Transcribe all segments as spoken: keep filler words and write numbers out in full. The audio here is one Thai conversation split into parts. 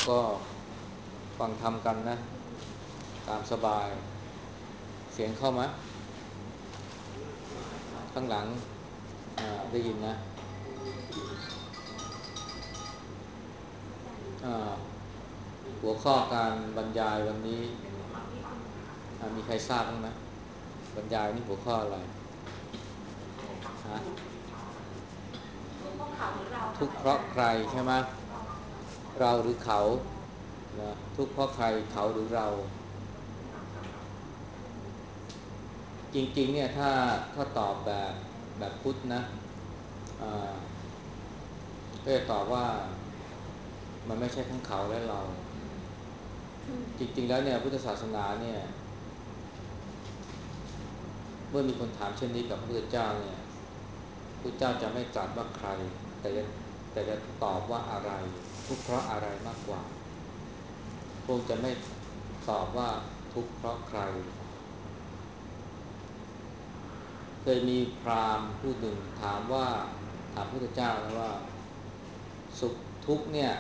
ก็ฟังธรรมกันนะตามสบายเสียงเข้ามาข้างหลังอ่าได้ยินนะอ่าหัวข้อการบรรยายวันนี้อ่ามีใครทราบบ้างไหมบรรยายนี่หัวข้ออะไรฮะทุกข์เพราะใครใช่ไหมเราหรือเขานะทุกข์เพราะใครเขาหรือเราจริงๆเนี่ยถ้าถ้าตอบแบบแบบพุทธนะอ่าก็จะตอบว่ามันไม่ใช่ทั้งเขาและเราจริงๆแล้วเนี่ยพุทธศาสนาเนี่ยเมื่อมีคนถามเช่นนี้กับพระพุทธเจ้าเนี่ยพระเจ้าจะไม่ตรัสว่าใครแต่จะแต่จะตอบว่าอะไรทุกข์เพราะอะไรมากกว่าพระองค์จะไม่ตอบว่าทุกข์เพราะใครเคยมีพราหมณ์ผู้หนึ่งถามว่าถามพระพุทธเจ้านะว่าสุขทุกข์เนี่ย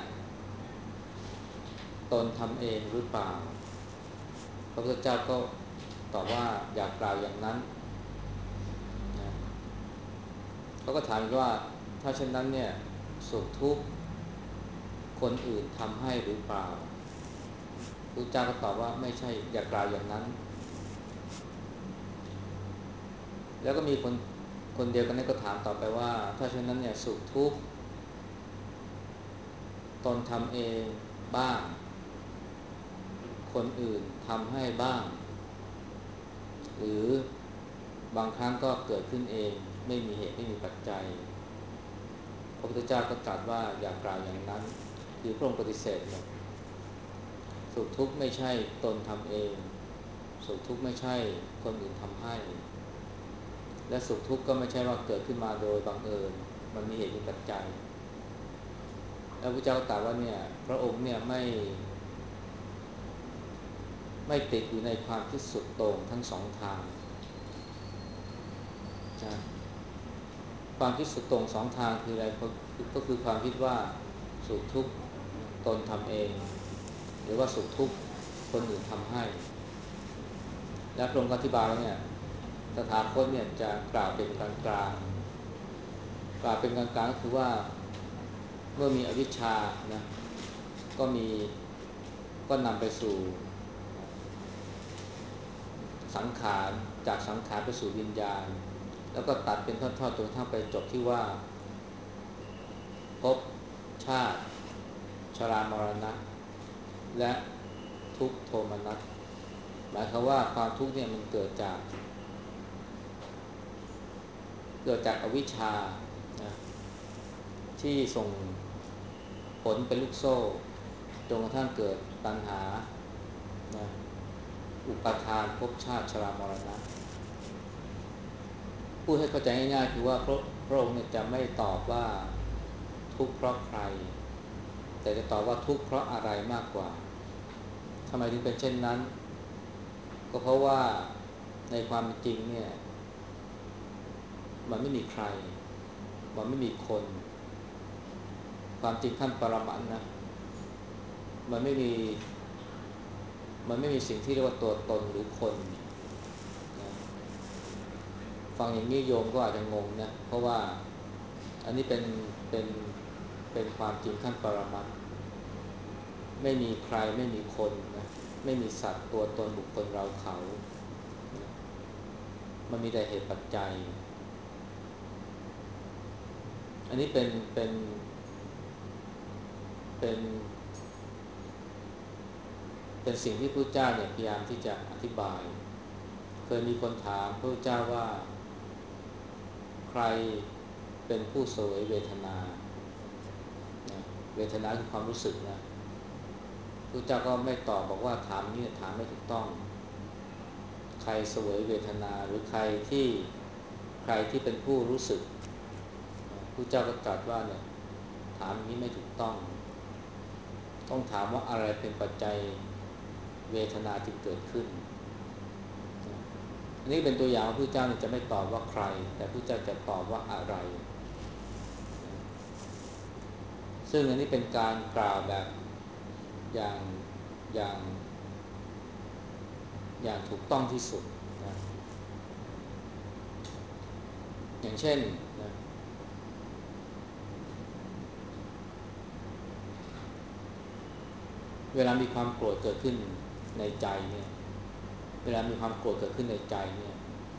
ตนทำเองหรือเปล่าพระพุทธเจ้าก็ตอบว่าอย่ากล่าวอย่างนั้นนะเขาก็ถามว่าถ้าเช่นนั้นเนี่ยสุขทุกข์คนอื่นทำให้หรือเปล่าพระเจ้าก็ตอบว่าไม่ใช่อย่ากล่าวอย่างนั้นแล้วก็มีคนคนเดียวกันนี้ก็ถามต่อไปว่าถ้าเช่นนั้นเนี่ยสุขทุกข์ตนทำเองบ้างคนอื่นทำให้บ้างหรือบางครั้งก็เกิดขึ้นเองไม่มีเหตุไม่มีปัจจัยพระพุทธเจ้าก็ตรัสว่าอย่ากล่าวอย่างนั้นคือพระองค์ปฏิเสธหมดสุขทุกข์ไม่ใช่ตนทำเองสุขทุกข์ไม่ใช่คนอื่นทำให้และสุขทุกข์ก็ไม่ใช่ว่าเกิดขึ้นมาโดยบังเอิญมันมีเหตุมีปัจจัยแล้วพระเจ้าตรัสว่าเนี่ยพระองค์เนี่ยไม่ไม่ติดอยู่ในความคิดสุดโต่งทั้งสองทางนะความคิดสุดโต่งสองทางคืออะไรก็คือความคิดว่าสุขทุกข์ตนทำเองหรือว่าสุขทุกข์คนอื่นทำให้และพระองค์อธิบายว่าเนี่ยตถาคตเนี่ยจะกล่าวเป็นกลางกลางกล่าวเป็นกลางกลางก็คือว่าเมื่อมีอวิชชานะก็มีก็นำไปสู่สังขารจากสังขารไปสู่วิญญาณแล้วก็ตัดเป็นทอดๆจนกระทั่งไปจบที่ว่าภพชาติชรามรณะและทุกขโทมนัสหมายความว่าความทุกข์เนี่ยมันเกิดจากเกิดจากอวิชชานะที่ส่งผลเป็นลูกโซ่จนกระทั่งเกิดตัณหานะอุปาทานภพชาติชรามรณะพูดให้เข้าใจง่ายๆคือว่าพระพระองค์เนี่ยจะไม่ตอบว่าทุกข์เพราะใครแต่จะตอบว่าทุกข์เพราะอะไรมากกว่าทำไมถึงเป็นเช่นนั้นก็เพราะว่าในความจริงเนี่ยมันไม่มีใครมันไม่มีคนความจริงขั้นปรมัตถ์นะมันไม่มีมันไม่มีสิ่งที่เรียกว่าตัวตนหรือคนนะฟังอย่างนี้โยมก็อาจจะงงนะเพราะว่าอันนี้เป็นเป็นเป็นความจริงขั้นปรมัตถ์ไม่มีใครไม่มีคนนะไม่มีสัตว์ตัวตนบุคคลเราเขานะมันมีแต่เหตุปัจจัยอันนี้เป็นเป็นเป็นเป็นสิ่งที่พระเจ้าเนี่ยพยายามที่จะอธิบายเคยมีคนถามพระเจ้าว่าใครเป็นผู้เสวยเวทนานะเวทนาคือความรู้สึกนะพระเจ้าก็ไม่ตอบบอกว่าถามนี้ถามไม่ถูกต้องใครเสวยเวทนาหรือใครที่ใครที่เป็นผู้รู้สึกพระเจ้าก็ตรัสว่าเนี่ยถามนี้ไม่ถูกต้องต้องถามว่าอะไรเป็นปัจจัยเวทนาที่เกิดขึ้นอันนี้เป็นตัวอย่างว่าพระเจ้าจะไม่ตอบว่าใครแต่พระเจ้าจะตอบว่าอะไรซึ่งอันนี้เป็นการกล่าวแบบอย่างอย่างอย่างถูกต้องที่สุดนะอย่างเช่นนะเวลามีความโกรธเกิดขึ้นในใจเนี่ยเวลามีความโกรธเกิดขึ้นในใจเนี่ย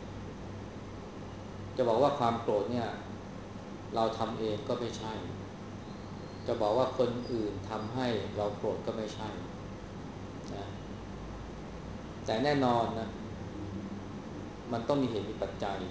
จะบอกว่าความโกรธเนี่ยเราทำเองก็ไม่ใช่จะบอกว่าคนอื่นทำให้เราโกรธก็ไม่ใช่นะแต่แน่นอนนะมันต้องมีเหตุมีปัจจัย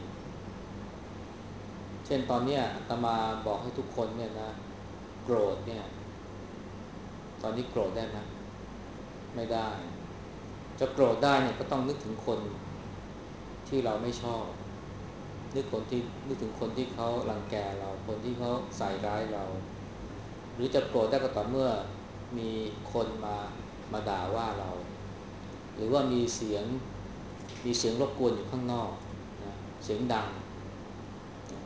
เช่นตอนเนี้ยอาตมาบอกให้ทุกคนเนี่ยนะโกรธเนี่ยตอนนี้โกรธได้ไหมไม่ได้จะโกรธได้เนี่ยก็ต้องนึกถึงคนที่เราไม่ชอบนึกคนที่นึกถึงคนที่เขารังแกเราคนที่เขาใส่ร้ายเราหรือจะโกรธได้ก็ต่อเมื่อมีคนมามาด่าว่าเราหรือว่ามีเสียงมีเสียงรบกวนอยู่ข้างนอกนะเสียงดังนะ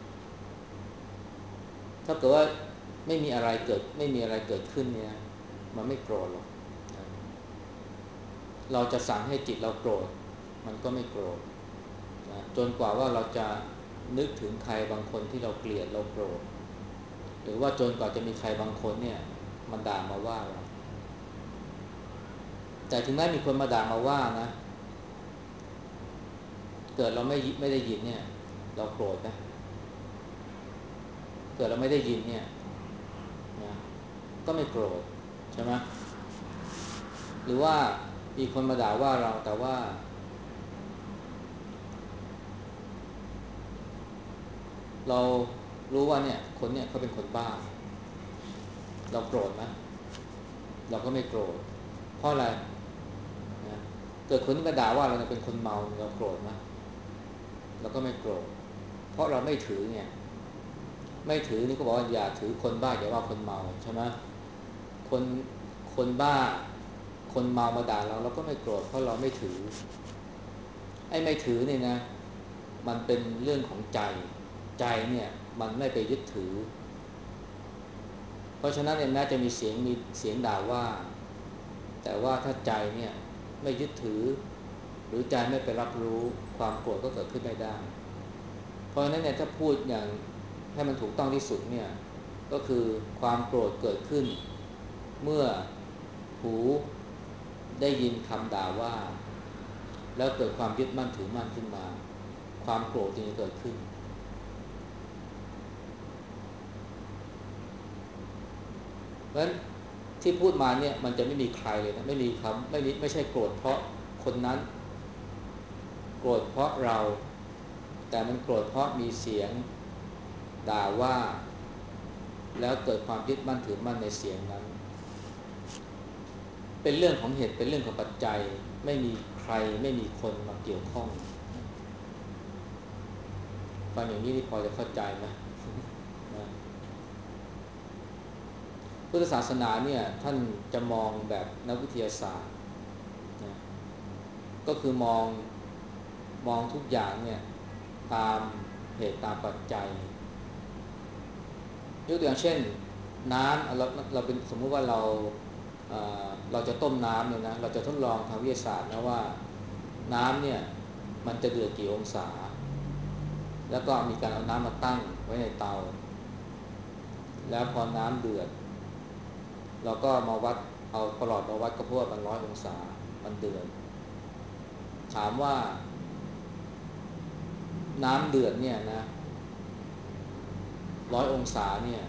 ถ้าเกิดว่าไม่มีอะไรเกิดไม่มีอะไรเกิดขึ้นเนี่ยมันไม่โกรธหรอกนะเราจะสั่งให้จิตเราโกรธมันก็ไม่โกรธนะจนกว่าว่าเราจะนึกถึงใครบางคนที่เราเกลียดเราโกรธหรือว่าจนกว่าจะมีใครบางคนเนี่ยมันด่ามาว่าเราแต่ถึงแม้มีคนมาด่ามาว่านะเกิดเราไม่ไม่ได้ยินเนี่ยเราโกรธไหมเกิดเราไม่ได้ยินเนี่ยนะก็ไม่โกรธใช่ไหมหรือว่ามีคนมาด่าว่าเราแต่ว่าเรารู้ว่าเนี่ยคนเนี่ยเขาเป็นคนบ้าเราโกรธไหมเราก็ไม่โกรธเพราะอะไรนะเกิดคนที่มาด่าว่าเราเนี่ยเป็นคนเมาเราโกรธไหมเราก็ไม่โกรธเพราะเราไม่ถือไงไม่ถือนี่ก็บอกว่าอย่าถือคนบ้าอย่าว่าคนเมาใช่ไหมคนคนบ้าคนเมามาด่าเราเราก็ไม่โกรธเพราะเราไม่ถือไอ้ไม่ถือเนี่ยนะมันเป็นเรื่องของใจใจเนี่ยมันไม่ไปยึดถือเพราะฉะนั้นเนี่ยแม้จะมีเสียงมีเสียงด่าว่าแต่ว่าถ้าใจเนี่ยไม่ยึดถือหรือใจไม่ไปรับรู้ความโกรธก็เกิดขึ้นไม่ได้เพราะฉะนั้นเนี่ยถ้าพูดอย่างให้มันถูกต้องที่สุดเนี่ยก็คือความโกรธเกิดขึ้นเมื่อหูได้ยินคำด่าว่าแล้วเกิดความยึดมั่นถือมั่นขึ้นมาความโกรธจึงจะเกิดขึ้นเพราะฉะนั้นที่พูดมาเนี่ยมันจะไม่มีใครเลยนะไม่มีคำไม่มีไม่ใช่โกรธเพราะคนนั้นโกรธเพราะเราแต่มันโกรธเพราะมีเสียงด่าว่าแล้วเกิดความยึดมั่นถือมั่นในเสียงนั้นเป็นเรื่องของเหตุเป็นเรื่องของปัจจัยไม่มีใครไม่มีคนมาเกี่ยวข้องฟังอย่างนี้นี่พอจะเข้าใจไหมนะพุทธศาสนาเนี่ยท่านจะมองแบบนักวิทยาศาสตร์นะก็คือมองมองทุกอย่างเนี่ยตามเหตุตามปัจจัยยกตัวอย่างเช่นน้ำเราเราเป็นสมมุติว่าเราเอ่อเราจะต้มน้ำเนี่ยนะเราจะทดลองทางวิทยาศาสตร์นะว่าน้ำเนี่ยมันจะเดือดกี่องศาแล้วก็มีการเอาน้ำมาตั้งไว้ในเตาแล้วพอน้ำเดือดเราก็มาวัดเอาประหลอดมาวัดก็พบว่ามันร้อยองศามันเดือดถามว่าน้ำเดือดเนี่ยนะร้อยองศาเนี่ย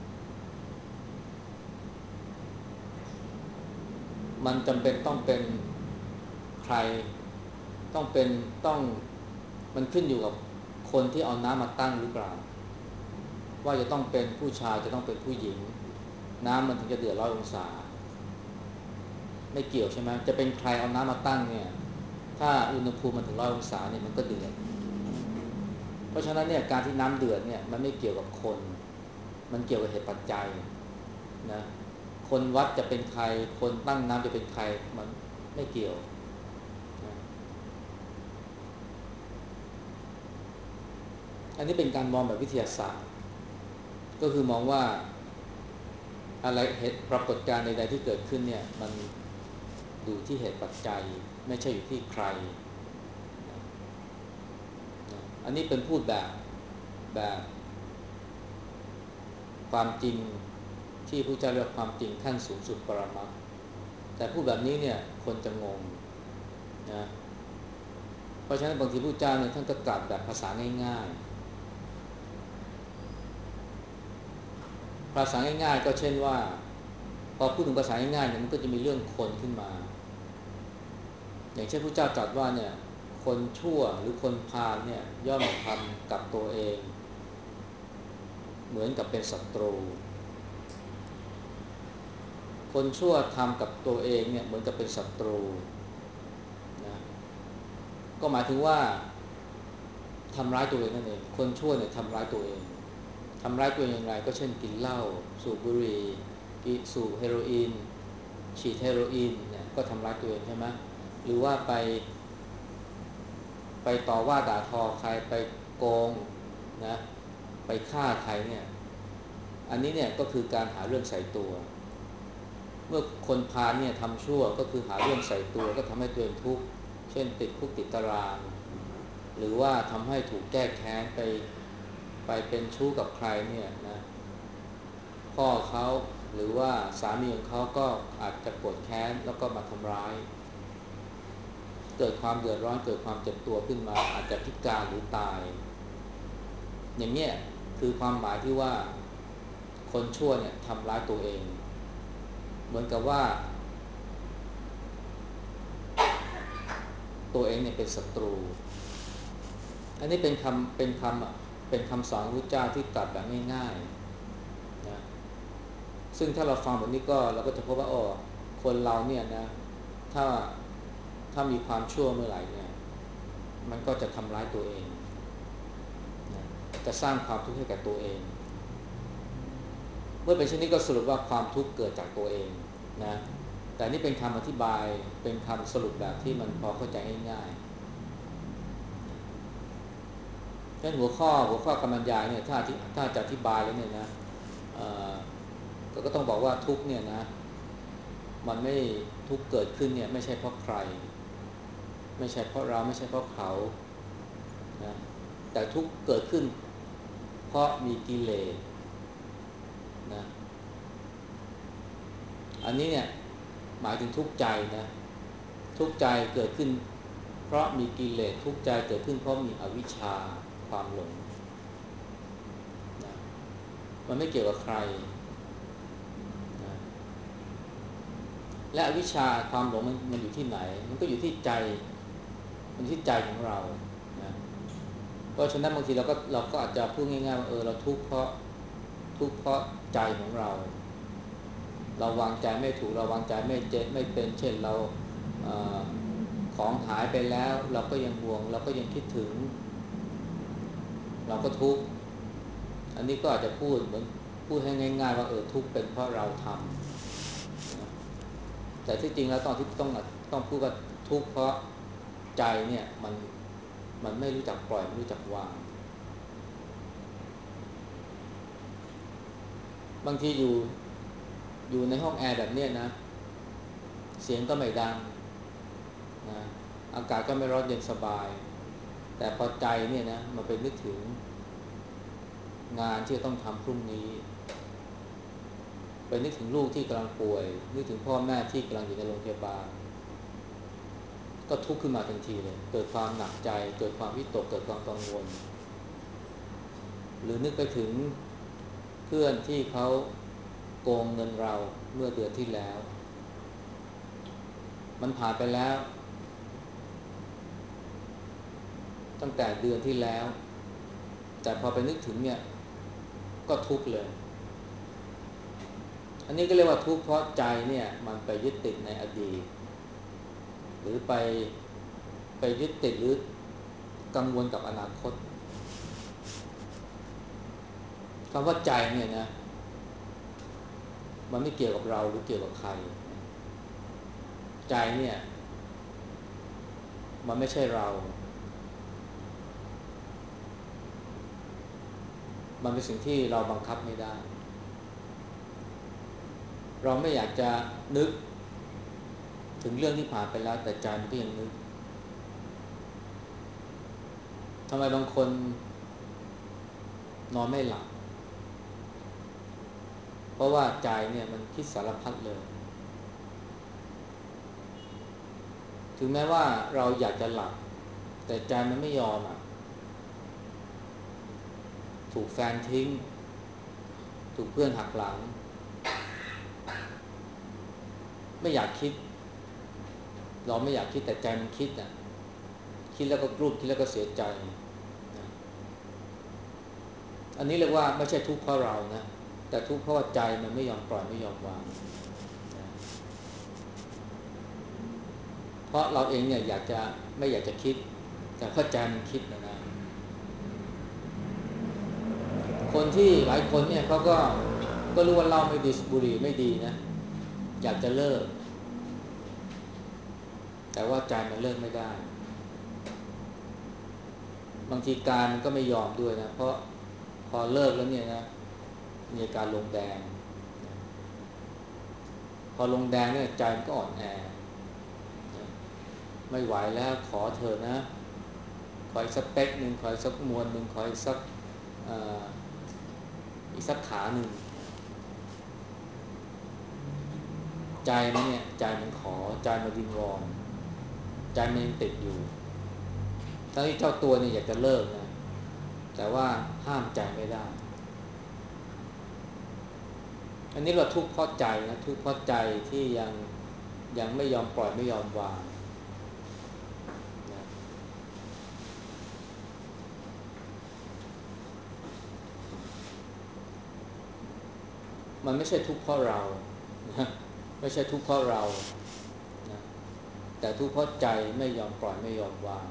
มันจำเป็นต้องเป็นใครต้องเป็นต้องมันขึ้นอยู่กับคนที่เอาน้ำมาตั้งหรือเปล่าว่าจะต้องเป็นผู้ชายจะต้องเป็นผู้หญิงน้ำมันถึงจะเดือดร้อยองศาไม่เกี่ยวใช่ไหมจะเป็นใครเอาน้ำมาตั้งเนี่ยถ้าอุณหภูมิมันถึงร้อยองศาเนี่ยมันก็เดือดเพราะฉะนั้นเนี่ยการที่น้ำเดือดเนี่ยมันไม่เกี่ยวกับคนมันเกี่ยวกับเหตุปัจจัยนะคนวัดจะเป็นใครคนตั้งน้ำจะเป็นใครมันไม่เกี่ยวนะอันนี้เป็นการมองแบบวิทยาศาสตร์ก็คือมองว่าอะไรเหตุปรากฏการณ์ใดๆที่เกิดขึ้นเนี่ยมันอยู่ที่เหตุปัจจัยไม่ใช่อยู่ที่ใครนะนะอันนี้เป็นพูดแบบแบบความจริงที่พระเจ้าเรียกความจริงขั้นสูงสุดปรมัตถ์แต่พูดแบบนี้เนี่ยคนจะงงนะเพราะฉะนั้นบางทีพระเจ้าเนี่ยท่านก็ตรัสแบบภาษาง่ายๆภาษาง่ายๆก็เช่นว่าพอพูดถึงภาษาง่ายๆเนี่ยมันก็จะมีเรื่องคนขึ้นมาอย่างเช่นพระเจ้าตรัสว่าเนี่ยคนชั่วหรือคนพาลเนี่ยย่อมทำกับตัวเองเหมือนกับเป็นศัตรูคนชั่วทำกับตัวเองเนี่ยเหมือนกับเป็นศัตรูนะก็หมายถึงว่าทำร้ายตัวเองนั่นเองคนชั่วเนี่ยทำร้ายตัวเองทำร้ายตัวเองอย่างไรก็เช่นกินเหล้าสูบบุหรี่กิสูบเฮโรอีนฉีดเฮโรอีนเนี่ยก็ทำร้ายตัวเองใช่ไหมหรือว่าไปไปต่อว่าด่าทอใครไปโกงนะไปฆ่าใครเนี่ยอันนี้เนี่ยก็คือการหาเรื่องใส่ตัวเมื่อคนพาลเนี่ยทำชั่วก็คือหาเรื่องใส่ตัวก็ทำให้ตัวเองทุกข์เช่นติดคุกติดตารางหรือว่าทำให้ถูกแก้แค้นไปไปเป็นชู้กับใครเนี่ยนะพ่อเขาหรือว่าสามีของเขาก็อาจจะโกรธแค้นแล้วก็มาทำร้ายเกิดความเดือดร้อนเกิดความเจ็บตัวขึ้นมาอาจจะพิการหรือตายอย่างเนี้ยคือความหมายที่ว่าคนชั่วเนี่ยทำร้ายตัวเองเหมือนกับว่าตัวเองเนี่ยเป็นศัตรูอันนี้เป็นคำเป็นคำเป็นคำสอนของพระเจ้าที่ตรัสแบบง่ายๆนะซึ่งถ้าเราฟังแบบนี้ก็เราก็จะพบว่าอ๋อคนเราเนี่ยนะถ้าถ้ามีความชั่วเมื่อไหร่เนี่ยมันก็จะทำร้ายตัวเองนะจะสร้างความทุกข์ให้แก่ตัวเองเมื่อเป็นเช่นนี้ก็สรุปว่าความทุกข์เกิดจากตัวเองนะแต่นี่เป็นคำอธิบายเป็นคำสรุปแบบที่มันพอเข้าใจง่ายๆฉะนั้นหัวข้อหัวข้อกำลังยายเนี่ยถ้าถ้าจะอธิบายแล้วเนี่ยนะเอ่อก็ก็ต้องบอกว่าทุกข์เนี่ยนะมันไม่ทุกข์เกิดขึ้นเนี่ยไม่ใช่เพราะใครไม่ใช่เพราะเราไม่ใช่เพราะเขานะแต่ทุกข์เกิดขึ้นเพราะมีกิเลสนะอันนี้เนี่ยหมายถึงทุกข์ใจนะทุกข์ใจเกิดขึ้นเพราะมีกิเลสทุกข์ใจเกิดขึ้นเพราะมีอวิชชาความหลงนะมันไม่เกี่ยวกับใครนะและอวิชชาความหลงมันมันอยู่ที่ไหนมันก็อยู่ที่ใจมันที่ใจของเรานะเพราะฉะนั้นบางทีเราก็เราก็อาจจะพูดง่ายๆว่าเออเราทุกข์เพราะทุกข์เพราะใจของเราเราวางใจไม่ถูกเราวางใจไม่เจ็ไม่เป็นเช่นเราเอ่อของหายไปแล้วเราก็ยังห่วงเราก็ยังคิดถึงเราก็ทุกข์อันนี้ก็อาจจะพูดเหมือนพูดให้ง่ายๆว่าเออทุกข์เป็นเพราะเราทำนะแต่ที่จริงแล้วตอนที่ต้องต้องพูดว่าทุกข์เพราะใจเนี่ยมันมันไม่รู้จักปล่อยไม่รู้จักวางบางทีอยู่อยู่ในห้องแอร์แบบเนี้ยนะเสียงก็ไม่ดังนะอากาศก็ไม่ร้อนเย็นสบายแต่พอใจเนี่ยนะมันไปนึกถึงงานที่จะต้องทำพรุ่งนี้ไปนึกถึงลูกที่กำลังป่วยนึกถึงพ่อแม่ที่กำลังอยู่ในโรงพยาบาลก็ทุกข์ขึ้นมาทันทีเลยเกิดความหนักใจเกิดความวิตกเกิดความกังวลหรือนึกไปถึงเพื่อนที่เขาโกงเงินเราเมื่อเดือนที่แล้วมันผ่านไปแล้วตั้งแต่เดือนที่แล้วแต่พอไปนึกถึงเนี่ยก็ทุกข์เลยอันนี้ก็เรียกว่าทุกข์เพราะใจเนี่ยมันไปยึดติดในอดีตหรือไปไปยึดติดหรือกังวลกับอนาคตคำว่าใจเนี่ยนะมันไม่เกี่ยวกับเราหรือเกี่ยวกับใครใจเนี่ยมันไม่ใช่เรามันเป็นสิ่งที่เราบังคับไม่ได้เราไม่อยากจะนึกถึงเรื่องที่ผ่านไปแล้วแต่ใจมันก็ยังนึกทำไมบางคนนอนไม่หลับเพราะว่าใจเนี่ยมันคิดสารพัดเลยถึงแม้ว่าเราอยากจะหลับแต่ใจมันไม่ยอมอ่ะถูกแฟนทิ้งถูกเพื่อนหักหลังไม่อยากคิดเราไม่อยากคิดแต่ใจมันคิดอ่ะคิดแล้วก็กลุ้มคิดแล้วก็เสียใจนะอันนี้เรียกว่าไม่ใช่ทุกข์เพราะเรานะแต่ทุกข์เพราะว่าใจมันไม่ยอมปล่อยไม่ยอมวางนะเพราะเราเองเนี่ยอยากจะไม่อยากจะคิดแต่เพราะใจมันคิดนะนะคนที่หลายคนเนี่ยเขาก็ก็รู้ว่าเหล้าไม่ดีบุหรี่ไม่ดีนะอยากจะเลิกแต่ว่าใจมันเลิกไม่ได้บางทีกายมันก็ไม่ยอมด้วยนะเพราะพอเลิกแล้วเนี่ยนะมีอาการลงแดงพอลงแดงเนี่ยใจมันก็อ่อนแอไม่ไหวแล้วขอเธอนะขออีกสักเป๊กหนึ่งขออีกสักมวนหนึ่งขออีกสักอีกสักขาหนึ่งใจมันเนี่ยใจมันขอใจมันวิงวอนใจมันยังติดอยู่ทั้งที่เจ้าตัวเนี่ยอยากจะเลิกนะแต่ว่าห้ามใจไม่ได้อันนี้เราทุกข์เพราะใจนะทุกข์เพราะใจที่ยังยังไม่ยอมปล่อยไม่ยอมวางนะมันไม่ใช่ทุกข์เพราะเรานะไม่ใช่ทุกข์เพราะเรานะแต่ทุกข์เพราะใจไม่ยอมปล่อยไม่ยอมวาง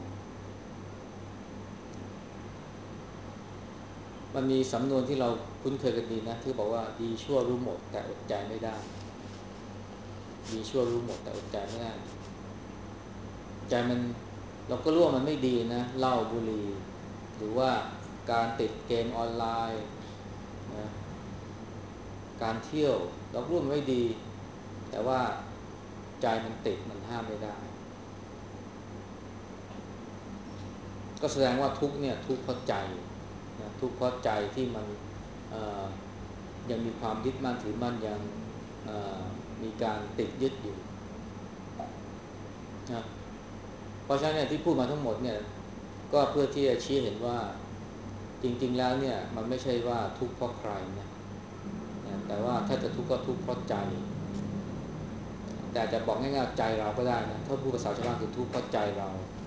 มันมีสำนวนที่เราคุ้นเคยกันดีนะที่บอกว่าดีชั่วรู้หมดแต่อดใจไม่ได้ดีชั่วรู้หมดแต่อดใจไม่ได้ใจมันเราก็รู้ว่ามันไม่ดีนะเหล้าบุหรี่หรือว่าการติดเกมออนไลน์นะการเที่ยวเรารู้มันไม่ดีแต่ว่าใจมันติดมันห้ามไม่ได้ก็แสดงว่าทุกเนี่ยทุกข์เพราะใจนะทุกข์เพราะใจที่มันยังมีความยึดมั่นถือมั่นยังมีการติดยึดอยู่นะเพราะฉะนั้นเนี่ยที่พูดมาทั้งหมดเนี่ยก็เพื่อที่จะชี้เห็นว่าจริงๆแล้วเนี่ยมันไม่ใช่ว่าทุกข์เพราะใครนะแต่ว่าถ้าจะทุกข์ก็ทุกข์เพราะใจแต่จะบอกง่ายๆใจเราก็ได้นะถ้าพูดภาษาชาวบ้านคือทุกข์เพราะใจเรา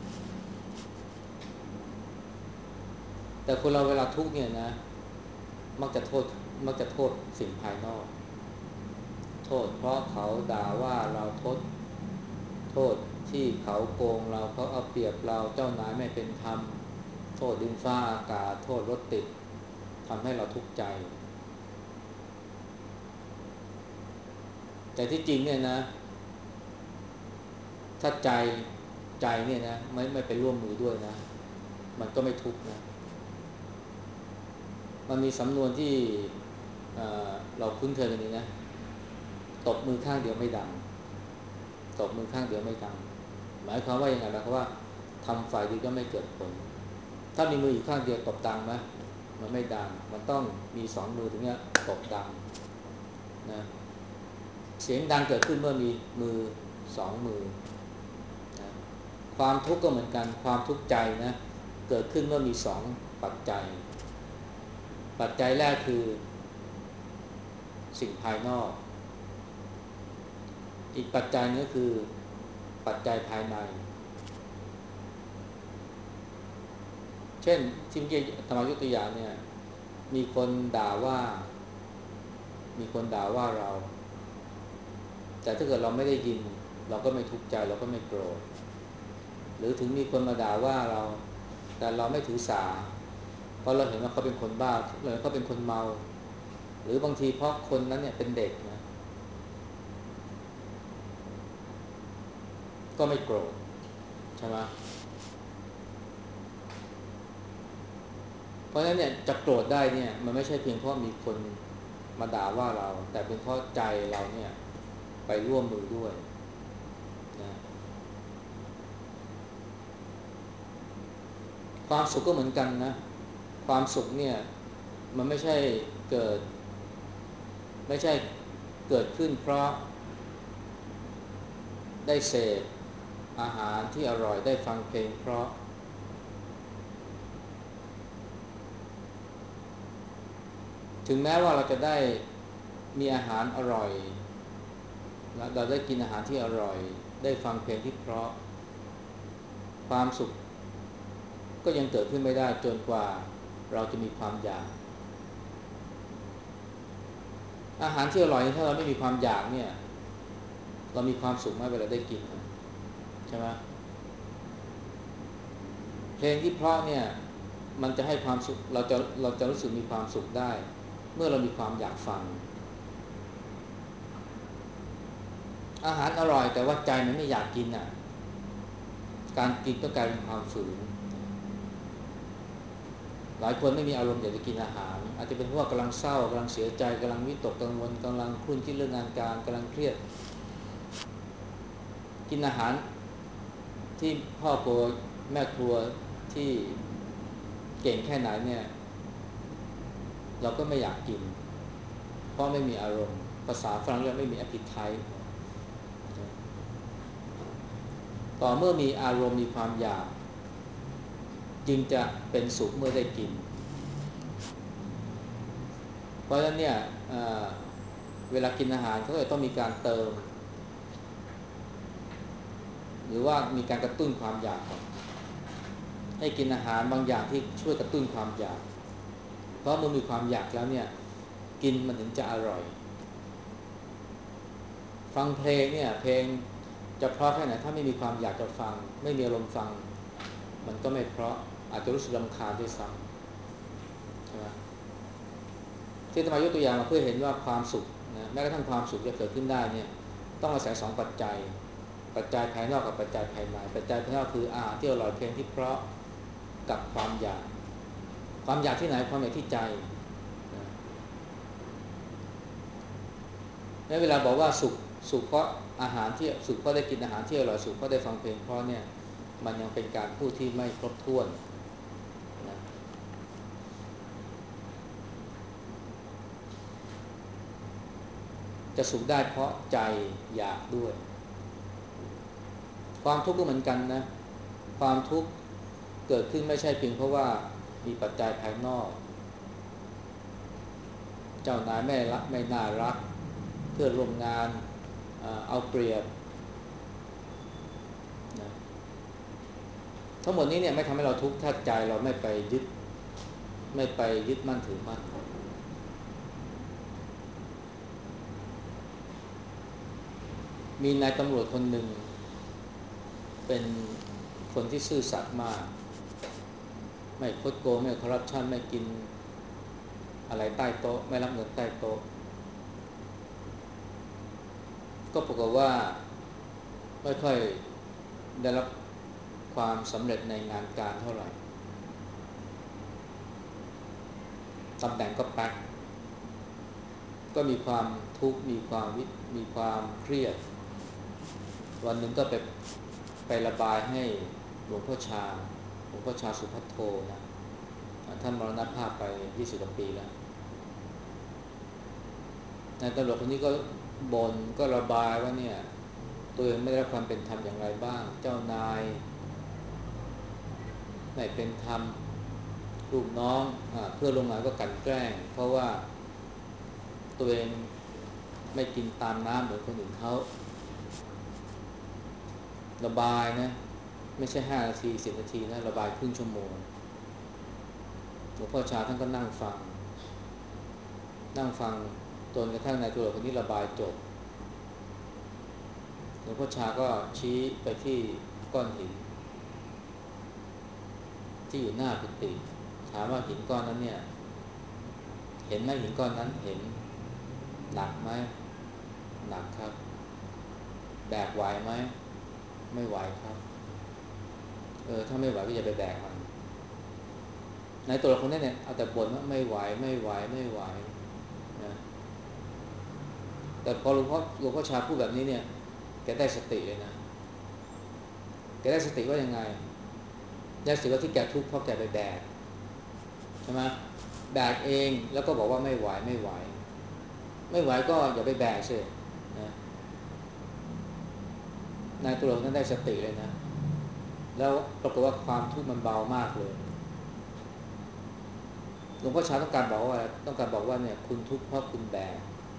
แต่คนเราเวลาทุกข์เนี่ยนะมักจะโทษมักจะโทษสิ่งภายนอกโทษเพราะเขาด่าว่าเราโทษโทษที่เขาโกงเราเขาเอาเปรียบเราเจ้านายไม่เป็นธรรมโทษดินฟ้าอากาศโทษรถติดทำให้เราทุกข์ใจแต่ที่จริงเนี่ยนะถ้าใจใจเนี่ยนะไม่ไม่ไปร่วมมือด้วยนะมันก็ไม่ทุกข์นะมันมีสำนวนที่เราคุ้นเคยกันนี้นะตบมือข้างเดียวไม่ดังตบมือข้างเดียวไม่ดังหมายความว่ายังไงหมายความว่าทำฝ่ายดีก็ไม่เกิดผลถ้ามีมืออยู่ข้างเดียวตบดังไหมมันไม่ดังมันต้องมีสองมือถึงจะตบดังนะเสียงดังเกิดขึ้นเมื่อมีมือสองมือนะความทุกข์ก็เหมือนกันความทุกข์ใจนะเกิดขึ้นเมื่อมีสองปัจจัยปัจจัยแรกคือสิ่งภายนอกอีกปัจจัยนึงก็คือปัจจัยภายในเช่นที่เมื่อกี้ธรรมยุติยาเนี่ยมีคนด่าว่ามีคนด่าว่าเราแต่ถ้าเกิดเราไม่ได้ยินเราก็ไม่ทุกข์ใจเราก็ไม่โกรธหรือถึงมีคนมาด่าว่าเราแต่เราไม่ถือสาเพราะเราเห็นว่าเขาเป็นคนบ้าเราเห็นเขาเป็นคนเมาหรือบางทีเพราะคนนั้นเนี่ยเป็นเด็กนะก็ไม่โกรธใช่ไหมเพราะฉะนั้นเนี่ยจะโกรธได้เนี่ยมันไม่ใช่เพียงเพราะมีคนมาด่าว่าเราแต่เป็นเพราะใจเราเนี่ยไปร่วมมือด้วยนะความสุขก็เหมือนกันนะความสุขเนี่ยมันไม่ใช่เกิดไม่ใช่เกิดขึ้นเพราะได้เสพอาหารที่อร่อยได้ฟังเพลงเพราะถึงแม้ว่าเราจะได้มีอาหารอร่อยเราได้กินอาหารที่อร่อยได้ฟังเพลงที่เพราะความสุขก็ยังเกิดขึ้นไม่ได้จนกว่าเราจะมีความอยากอาหารที่อร่อยถ้าเราไม่มีความอยากเนี่ยเรามีความสุขไหมเวลาได้กินใช่ไหมเพลงที่เพราะเนี่ยมันจะให้ความสุขเราจะเราจะรู้สึกมีความสุขได้เมื่อเรามีความอยากฟังอาหารอร่อยแต่ว่าใจมันไม่อยากกินอ่ะการกินก็กลายเป็นความฝืนหลายคนไม่มีอารมณ์อยากจะกินอาหารอาจจะเป็นเพราะว่ากำลังเศร้ากำลังเสียใจกำลังวิตกกังวลกำลังครุ่นคิดเรื่องงานการกำลังเครียดกินอาหารที่พ่อครัวแม่ครัวที่เก่งแค่ไหนเนี่ยเราก็ไม่อยากกินเพราะไม่มีอารมณ์ภาษาฝรั่งเรียกไม่มี appetite ต่อเมื่อมีอารมณ์มีความอยากจึงจะเป็นสุขเมื่อได้กินเพราะฉะนั้นเนี่ยเเวลากินอาหารเขาก็ต้องมีการเติมหรือว่ามีการกระตุ้นความอยากก่อนให้กินอาหารบางอย่างที่ช่วยกระตุ้นความอยากเพราะเมื่อมีความอยากแล้วเนี่ยกินมันถึงจะอร่อยฟังเพลงเนี่ยเพลงจะเพราะแค่ไหนถ้าไม่มีความอยากจะฟังไม่มีอารมณ์ฟังมันก็ไม่เพราะอาจจะรู้สึกรำคาญด้วยซ้ำใช่ไหมที่ธรรมายกตัวอย่างมาเพื่อเห็นว่าความสุขนะแม้กระทั่งความสุขจะเกิดขึ้นได้เนี่ยต้องอาศัยสองปัจจัยปัจจัยภายนอกกับปัจจัยภายในปัจจัยภายนอกคืออาหารที่อร่อยเพลงที่เพราะกับความอยากความอยากที่ไหนความอยากที่ใจนะในเวลาบอกว่าสุขสุขเพราะอาหารที่สุขเพราะได้กินอาหารที่อร่อยสุขเพราะได้ฟังเพลงเพราะเนี่ยมันยังเป็นการพูดที่ไม่ครบถ้วนนะจะสุขได้เพราะใจอยากด้วยความทุกข์ก็เหมือนกันนะความทุกข์เกิดขึ้นไม่ใช่เพียงเพราะว่ามีปัจจัยภายนอกเจ้านายไม่รักไม่น่ารักเพื่อนร่วมงานเอาเปรียบนะทั้งหมดนี้เนี่ยไม่ทำให้เราทุกข์ถ้าใจเราไม่ไปยึดไม่ไปยึดมั่นถือมั่นมีนายตำรวจคนหนึ่งเป็นคนที่ซื่อสัตย์มากไม่คดโกงไม่คอร์รัปชันไม่กินอะไรใต้โต๊ะไม่รับเงินใต้โต๊ะก็ปรากฏว่าไม่ค่อยได้รับความสำเร็จในงานการเท่าไหร่ตำแหน่งก็แป๊กก็มีความทุกข์มีความวิมีความเครียดวันหนึ่งก็ไปไประบายให้หลวงพ่อชาหลวงพ่อชาสุภัทโทนะท่านมรณภาพไปยี่สิบกว่าปีแล้วนายตำรวจคนนี้ก็บ่นก็ระบายว่าเนี่ยตัวเองไม่ได้รับความเป็นธรรมอย่างไรบ้างเจ้านายไม่เป็นธรรมลูกน้องอ่าเพื่อนร่วมงานก็กลั่นแกล้งเพราะว่าตัวเองไม่กินตามน้ำเหมือนคนอื่นเขาระบายนะไม่ใช่ห้านาทีสิบนาทีนะระบายครึ่งชั่วโมงหลวงพ่อชาท่านก็นั่งฟังนั่งฟังจนกระทั่งนายตำรวจคนนี้ระบายจบหลวงพ่อชาก็ชี้ไปที่ก้อนหินที่อยู่หน้ากุฏิถามว่าหินก้อนนั้นเนี่ยเห็นไหมหินก้อนนั้นเห็นหนักไหมหนักครับแบกไหวไหมไม่ไหวครับเออถ้าไม่ไหวก็อย่าไปแบกมันนายตัวคนนั้นเนี่ยเอาแต่บ่นว่าไม่ไหวไม่ไหวไม่ไหวนะแต่พอหลวงพ่อหลวงพ่อชาพูดแบบนี้เนี่ยแกได้สติเลยนะแกได้สติว่ายังไงได้สติว่าที่แกทุกข์เพราะแกไปแบกใช่ไหมแบกเองแล้วก็บอกว่าไม่ไหวไม่ไหวไม่ไหวก็อย่าไปแบกสินะนายตุลงนั้นได้สติเลยนะแล้วปรากฏว่าความทุกข์มันเบามากเลยหลวงพ่อชาต้องการบอกว่าต้องการบอกว่าเนี่ยคุณทุกข์เพราะคุณแบก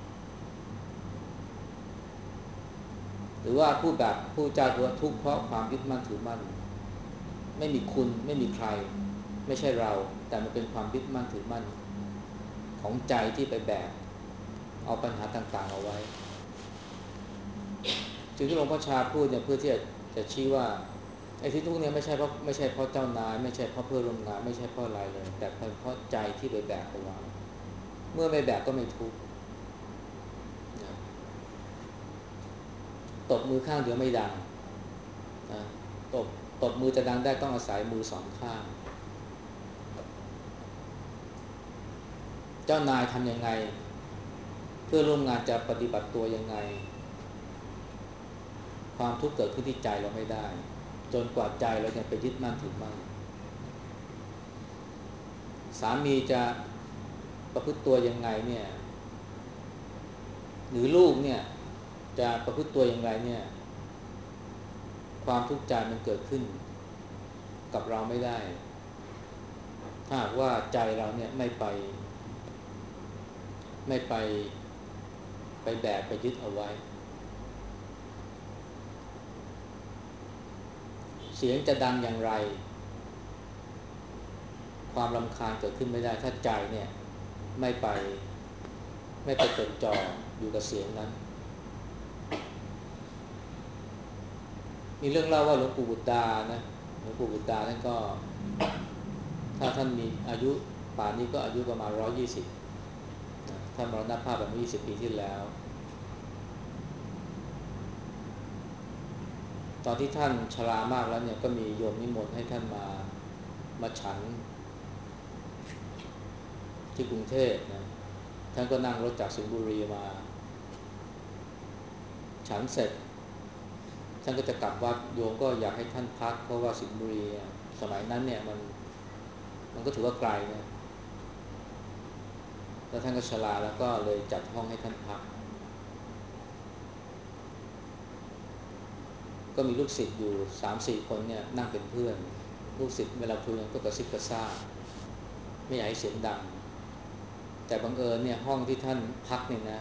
หรือว่าพูดแบบผู้เจ้าคือว่าทุกข์เพราะความยึดมั่นถือมั่นไม่มีคุณไม่มีใครไม่ใช่เราแต่มันเป็นความยึดมั่นถือมั่นของใจที่ไปแบกเอาปัญหาต่างๆเอาไว้สิ่งที่หลวงพ่อชาพูดเนี่ยเพื่อที่จะจะชี้ว่าไอ้ที่ทุกข์เนี่ยไม่ใช่เพราะไม่ใช่เพราะเจ้านายไม่ใช่เพราะเพื่อนร่วมงานไม่ใช่เพราะอะไรเลยแต่เป็นเพราะใจที่ไปแบกเอาไว้เมื่อไม่แบกก็ไม่ทุกข์นะตบมือข้างเดียวไม่ดังนะตบตบมือจะดังได้ต้องอาศัยมือสองข้างเจ้านายทำยังไงเพื่อนร่วมงานจะปฏิบัติตัวยังไงความทุกข์เกิดขึ้นที่ใจเราไม่ได้จนกว่าใจเราจะไปยึดมั่นถือมั่นสามีจะประพฤติตัวยังไงเนี่ยหรือลูกเนี่ยจะประพฤติตัวยังไงเนี่ยความทุกข์ใจมันเกิดขึ้นกับเราไม่ได้ถ้าหากว่าใจเราเนี่ยไม่ไปไม่ไปไปแบกไปยึดเอาไว้เสียงจะดังอย่างไรความรำคาญเกิดขึ้นไม่ได้ถ้าใจเนี่ยไม่ไปไม่ไปจดจ่ออยู่กับเสียงนั้นมีเรื่องเล่าว่าหลวงปู่บุตรดานะหลวงปู่บุตรดาท่านก็ถ้าท่านมีอายุป่านนี้ก็อายุประมาณหนึ่งร้อยยี่สิบนะท่านมรณภาพแบบยี่สิบปีที่แล้วตอนที่ท่านชรามากแล้วเนี่ยก็มีโยมนิมนต์ให้ท่านมามาฉันที่กรุงเทพนะท่านก็นั่งรถจากสิงห์บุรีมาฉันเสร็จท่านก็จะกลับวัดโยมก็อยากให้ท่านพักเพราะว่าสิงห์บุรีสมัยนั้นเนี่ยมันมันก็ถือว่าไกลนะแล้วท่านก็ชราแล้วก็เลยจัดห้องให้ท่านพักก็มีลูกศิษย์อยู่ สามสี่ คนเนี่ยนั่งเป็นเพื่อนลูกศิษย์เวลาคุยกันก็กระซิบกระซาบไม่อยากให้เสียงดังแต่บังเอิญเนี่ยห้องที่ท่านพักเนี่ยนะ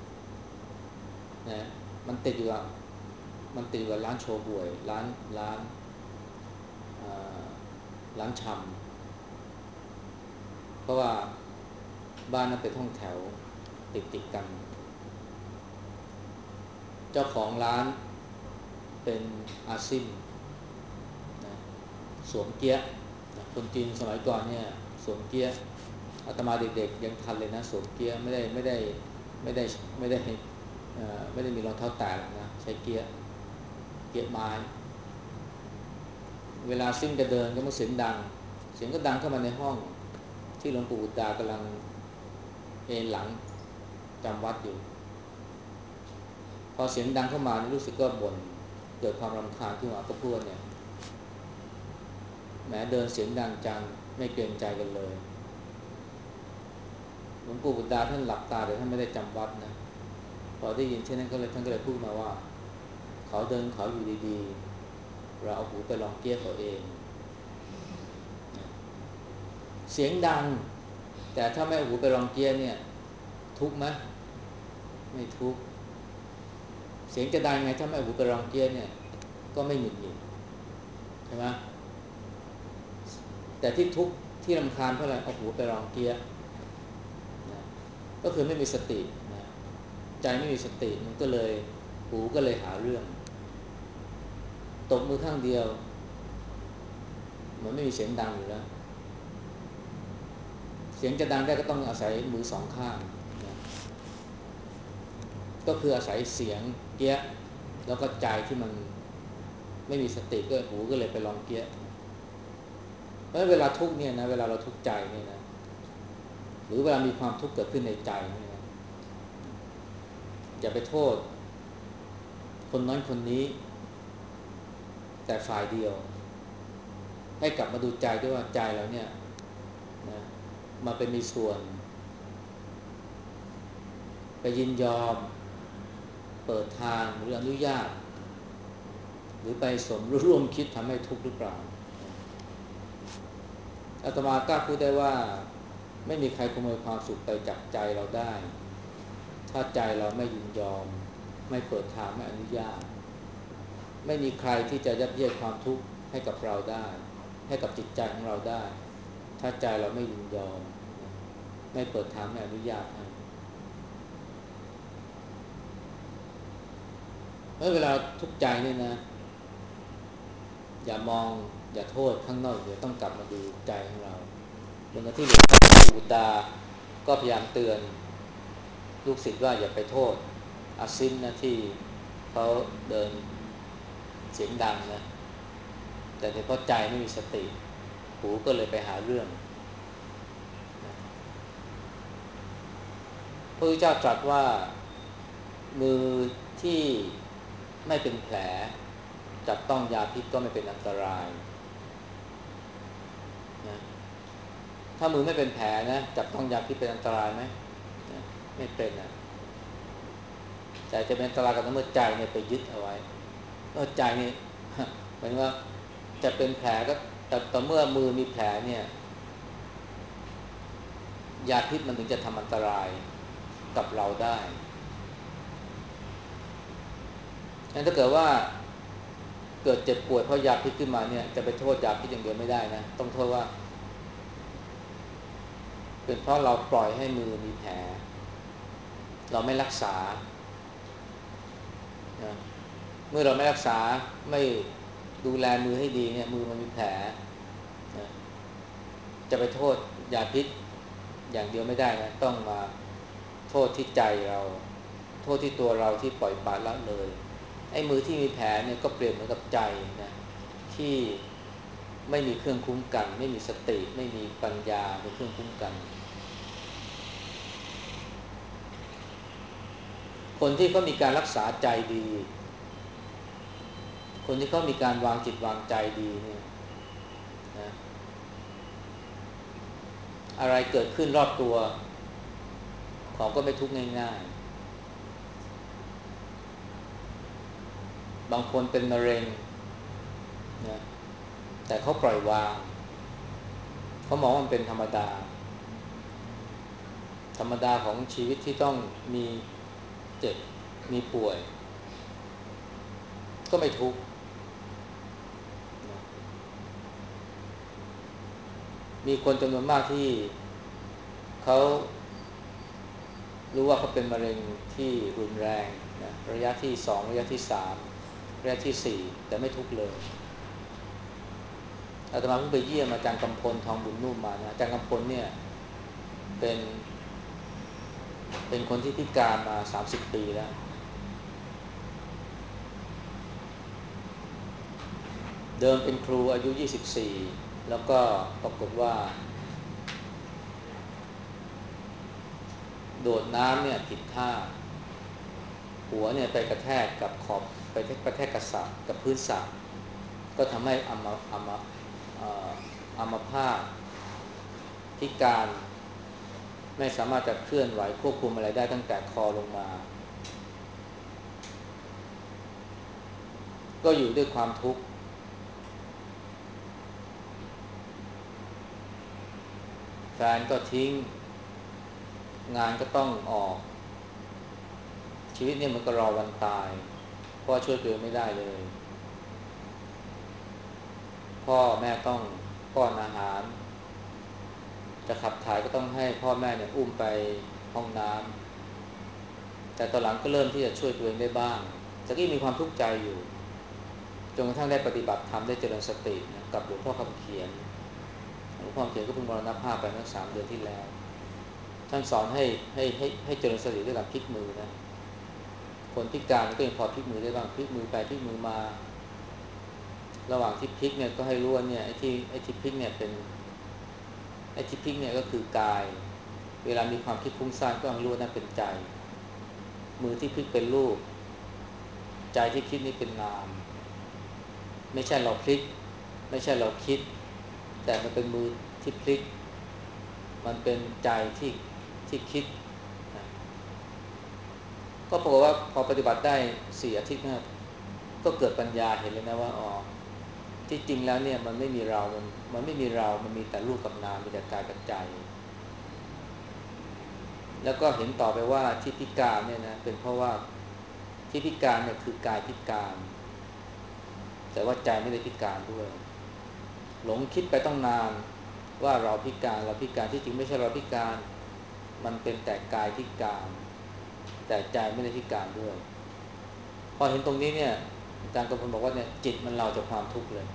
นะมันติดอยู่กับมันติดอยู่กับร้านโชห่วยร้านร้านร้านชำเพราะว่าบ้านนั้นเป็นห้องแถวติดติดกันเจ้าของร้านเป็นอาซิมนะสวมเกี๊ยะนะคนจีนสมัยก่อนเนี่ยสวมเกี๊ยะอาตมาเด็กๆยังทันเลยนะสวมเกี๊ยะไม่ได้ไม่ได้ไม่ได้ไม่ได้ไม่ได้มีรองเท้าแตะนะใช้เกี๊ยะเกี๊ยะไม้เวลาซิ่งจะเดินก็มันเสียงดังเสียงก็ดังเข้ามาในห้องที่หลวงปู่บุตรดากำลังเอนหลังจำวัดอยู่พอเสียงดังเข้ามานี่รู้สึกก็บ่นเกิดความรำคาญขึ้นมาก็พูดเนี่ยแม้เดินเสียงดังจังไม่เกรงใจกันเลยหลวงปู่บุตรดาท่านหลับตาแต่ท่านไม่ได้จำวัดนะพอได้ยินเช่นนั้นก็เลยท่านก็เลยพูดมาว่าเขาเดินเขาอยู่ดีๆเราเอาหูไปลองเกี้ยเขาเองเสียงดังแต่ถ้าไม่เอาหูไปลองเกี้ยเนี่ยทุกข์ไหมไม่ทุกข์เสียงจะดังไงถ้าไม่เอาหูไปลองเกี้ยเนี่ยก็ไม่หงุดหงิดใช่ไหมแต่ที่ทุกข์ที่รำคาญเพราะอะไรเอาหูไปลองเกี้ยนะก็คือไม่มีสตินะใจไม่มีสติมันก็เลยหูก็เลยหาเรื่องตบมือข้างเดียวมันไม่มีเสียงดังอยู่แล้วเสียงจะดังได้ก็ต้องอาศัยมือสองข้างนะก็คืออาศัยเสียงเกี้ยแล้วก็ใจที่มันไม่มีสติก็หูก็เลยไปลองเกี้ยเพราะเวลาทุกข์เนี่ยนะเวลาเราทุกข์ใจเนี่ยนะหรือเวลามีความทุกข์เกิดขึ้นในใจเนี่ยนะอย่าไปโทษคนนั้นคนนี้แต่ฝ่ายเดียวให้กลับมาดูใจด้วยว่าใจเราเนี่ยนะมาเป็นมีส่วนไปยินยอมเปิดทางหรืออนุญาตหรือไปสมร่วมคิดทำให้ทุกข์หรือเปล่าอาตมากล้าพูดได้ว่าไม่มีใครขโมยความสุขไปจากใจเราได้ถ้าใจเราไม่ยินยอมไม่เปิดทางไม่อนุญาตไม่มีใครที่จะยัดเยียดความทุกข์ให้กับเราได้ให้กับจิตใจของเราได้ถ้าใจเราไม่ยินยอมไม่เปิดทางไม่อนุญาตให้เมื่อเวลาทุกข์ใจเนี่ยนะอย่ามองอย่าโทษข้างนอกเดี๋ยวต้องกลับมาดูใจของเราจนกระทั่งหลวงพ่ออุตตาก็พยายามเตือนลูกศิษย์ว่าอย่าไปโทษอาซินนะที่เขาเดินเสียงดังนะแต่เพราะใจไม่มีสติหูก็เลยไปหาเรื่องพระพุทธเจ้าตรัสว่ามือที่ไม่เป็นแผลจับต้องยาพิษก็ไม่เป็นอันตรายนะถ้ามือไม่เป็นแผลนะจับต้องยาพิษเป็นอันตรายไหมนะไม่เป็นนะแต่จะเป็นอันตรายกับเมื่อใจเนี่ยไปยึดเอาไว้เมื่อใจนี่หมายว่าจะเป็นแผลก็แต่ต่อเมื่อมือมีแผลเนี่ยยาพิษมันถึงจะทำอันตรายกับเราได้งั้นถ้าเกิดว่าเกิดเจ็บป่วยเพราะยาพิษขึ้นมาเนี่ยจะไปโทษยาพิษอย่างเดียวไม่ได้นะต้องโทษว่าเป็นเพราะเราปล่อยให้มือมีแผลเราไม่รักษานะเมื่อเราไม่รักษาไม่ดูแลมือให้ดีเนี่ยมือมันมีแผลนะจะไปโทษยาพิษอย่างเดียวไม่ได้นะต้องมาโทษที่ใจเราโทษที่ตัวเราที่ปล่อยปละละเลยไอ้มือที่มีแผลเนี่ยก็เปรียบเหมือนกับใจนะที่ไม่มีเครื่องคุ้มกันไม่มีสติไม่มีปัญญาเป็นเครื่องคุ้มกันคนที่เขามีการรักษาใจดีคนที่เขามีการวางจิตวางใจดีเนี่ยนะอะไรเกิดขึ้นรอบตัวเขาก็ไม่ทุกข์ง่ายๆบางคนเป็นมะเร็งนะแต่เขาปล่อยวางเขามองว่ามันเป็นธรรมดาธรรมดาของชีวิตที่ต้องมีเจ็บมีป่วยก็ไม่ทุกข์นะมีคนจำนวนมากที่เขารู้ว่าเขาเป็นมะเร็งที่รุนแรงนะระยะที่สองระยะที่สามระยะที่สี่แต่ไม่ทุกข์เลยอาตมาเพิ่งไปเยี่ยมอาจารย์กำพลทองบุญนุ่มมานะอาจารย์กำพลเนี่ยเป็นเป็นคนที่พิการมาสามสิบปีแล้วเดิมเป็นครูอายุยี่สิบสี่แล้วก็ปรากฏว่าโดดน้ำเนี่ยผิดท่าหัวเนี่ยไปกระแทกกับขอบไปกระแทกกับสระกับพื้นสระก็ทำให้อัมอัมเอ่ออัมพาตพิการไม่สามารถจะเคลื่อนไหวควบคุมอะไรได้ตั้งแต่คอลงมาก็อยู่ด้วยความทุกข์แฟนก็ทิ้งงานก็ต้องออกชีวิตเนี่ยมันก็รอวันตายเพราะช่วยตัวเองไม่ได้เลยพ่อแม่ต้องป้อนอาหารจะขับถ่ายก็ต้องให้พ่อแม่เนี่ยอุ้มไปห้องน้ำแต่ตอนหลังก็เริ่มที่จะช่วยตัวเองได้บ้างแต่ก็มีความทุกข์ใจอยู่จนกระทั่งได้ปฏิบัติธรรมได้เจริญสตินะกับหลวงพ่อคำเขียนหลวงพ่อคำเขียนก็เพิ่งมรณภาพไปเมื่อสามเดือนที่แล้วท่านสอนให้ให้ให้ให้เจริญสติด้วยการพลิกมือนะคนพิการก็ยังพอพลิกมือได้บ้างพลิกมือไปพลิกมือมาระหว่างที่พลิกเนี่ยก็ให้รู้ว่าเนี่ยไอ้ที่ไอ้ที่พลิกเนี่ยเป็นไอ้ที่พลิกเนี่ยก็คือกายเวลามีความคิดฟุ้งซ่านก็ให้รู้ว่านั่นเป็นใจมือที่พลิกเป็นรูปใจที่คิดนี่เป็นนามไม่ใช่เราพลิกไม่ใช่เราคิดแต่มันเป็นมือที่พลิกมันเป็นใจที่ที่คิดนะก็ปรากฏว่าพอปฏิบัติได้สี่อาทิตย์นะก็เกิดปัญญาเห็นเลยนะว่าอ๋อที่จริงแล้วเนี่ยมันไม่มีเรามันมันไม่มีเรามันมีแต่รูปกับนามมีแต่กายกับใจแล้วก็เห็นต่อไปว่าที่พิการเนี่ยนะเป็นเพราะว่าที่พิการเนี่ยคือกายพิการแต่ว่าใจไม่ได้พิการด้วยหลงคิดไปต้องนานว่าเราพิการเราพิการที่จริงไม่ใช่เราพิการมันเป็นแต่กายพิการแต่ใจไม่ได้พิการด้วยพอเห็นตรงนี้เนี่ยอาจารย์กำพลบอกว่าเนี่ยจิตมันเราจากความทุกข์เลย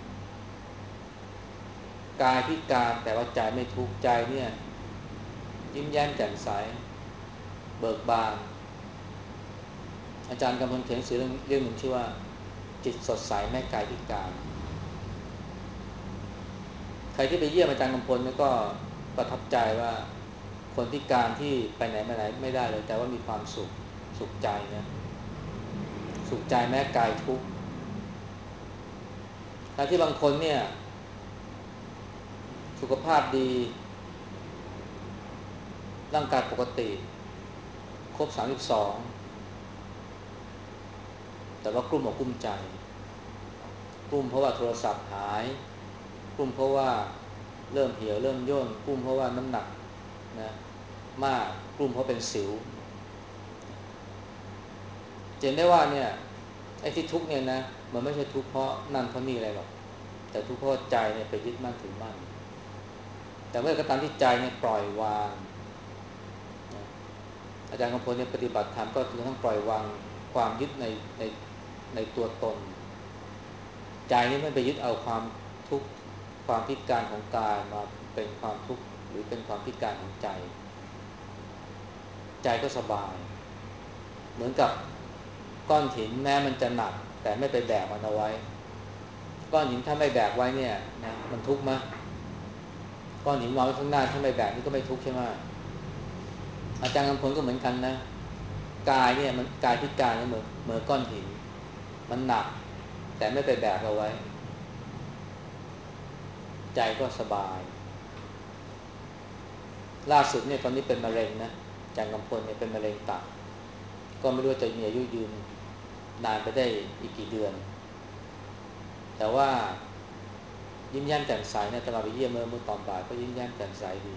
กายพิการแต่ว่าใจไม่ทุกข์ใจเนี่ยยิ้มแย้มแจ่มใสเบิกบานอาจารย์กำพลเขียนหนังสือเรื่องเรื่องหนึ่งชื่อว่าจิตสดใสแม้กายพิการใครที่ไปเยี่ยมอาจารย์กำพลเนี่ยก็ประทับใจว่าคนพิการที่ไปไหนมาไหนไม่ได้เลยแต่ว่ามีความสุขสุขใจนะสุขใจแม้กายทุกข์แต่ที่บางคนเนี่ยสุขภาพดีร่างกายปกติครบสามสิบสองแต่ว่ากลุ้มอกกลุ้มใจกลุ้มเพราะว่าโทรศัพท์หายกลุ้มเพราะว่าเริ่มเหี่ยวเริ่มย่นกลุ้มเพราะว่าน้ำหนักนะมากกลุ้มเพราะเป็นสิวเห็นได้ว่าเนี่ยไอ้ที่ทุกข์เนี่ยนะมันไม่ใช่ทุกข์เพราะนั่นเพราะนี่อะไรหรอกแต่ทุกข์เพราะใจเนี่ยไปยึดมั่นถือมั่นแต่เมื่อกระตามที่ใจเนี่ยปล่อยวางนะอาจารย์กำพลเนี่ยปฏิบัติธรรมก็คือต้องปล่อยวางความยึดในในในตัวตนใจนี่ไม่ไปยึดเอาความทุกข์ความพิการของกายมาเป็นความทุกข์หรือเป็นความพิการของใจใจก็สบายเหมือนกับก้อนหินแม้มันจะหนักแต่ไม่ไปแบกมันเอาไว้ก้อนหินถ้าไม่แบกไว้เนี่ยนะมันทุกข์มั้ยก้อนหินวางไว้ข้างหน้าถ้าไม่แบกนี่ก็ไม่ทุกข์ใช่ไหมอาจารย์กำพลก็เหมือนกันนะกายเนี่ยมันกายพิการเนี่ยเหมือนเหมือนก้อนหินมันหนักแต่ไม่ไปแบกเอาไว้ใจก็สบายล่าสุดเนี่ยตอนนี้เป็นมะเร็งนะอาจารย์กำพลเนี่ยเป็นมะเร็งตับก็ไม่รู้จะมีอายุยืนนานไปได้อีกกี่เดือนแต่ว่ายิ้มแย้มแจ่มใสเนี่ยตลอดไปเยี่ยมเมื่อเมื่อตอนบ่ายก็ยิ้มแย้มแจ่มใสดี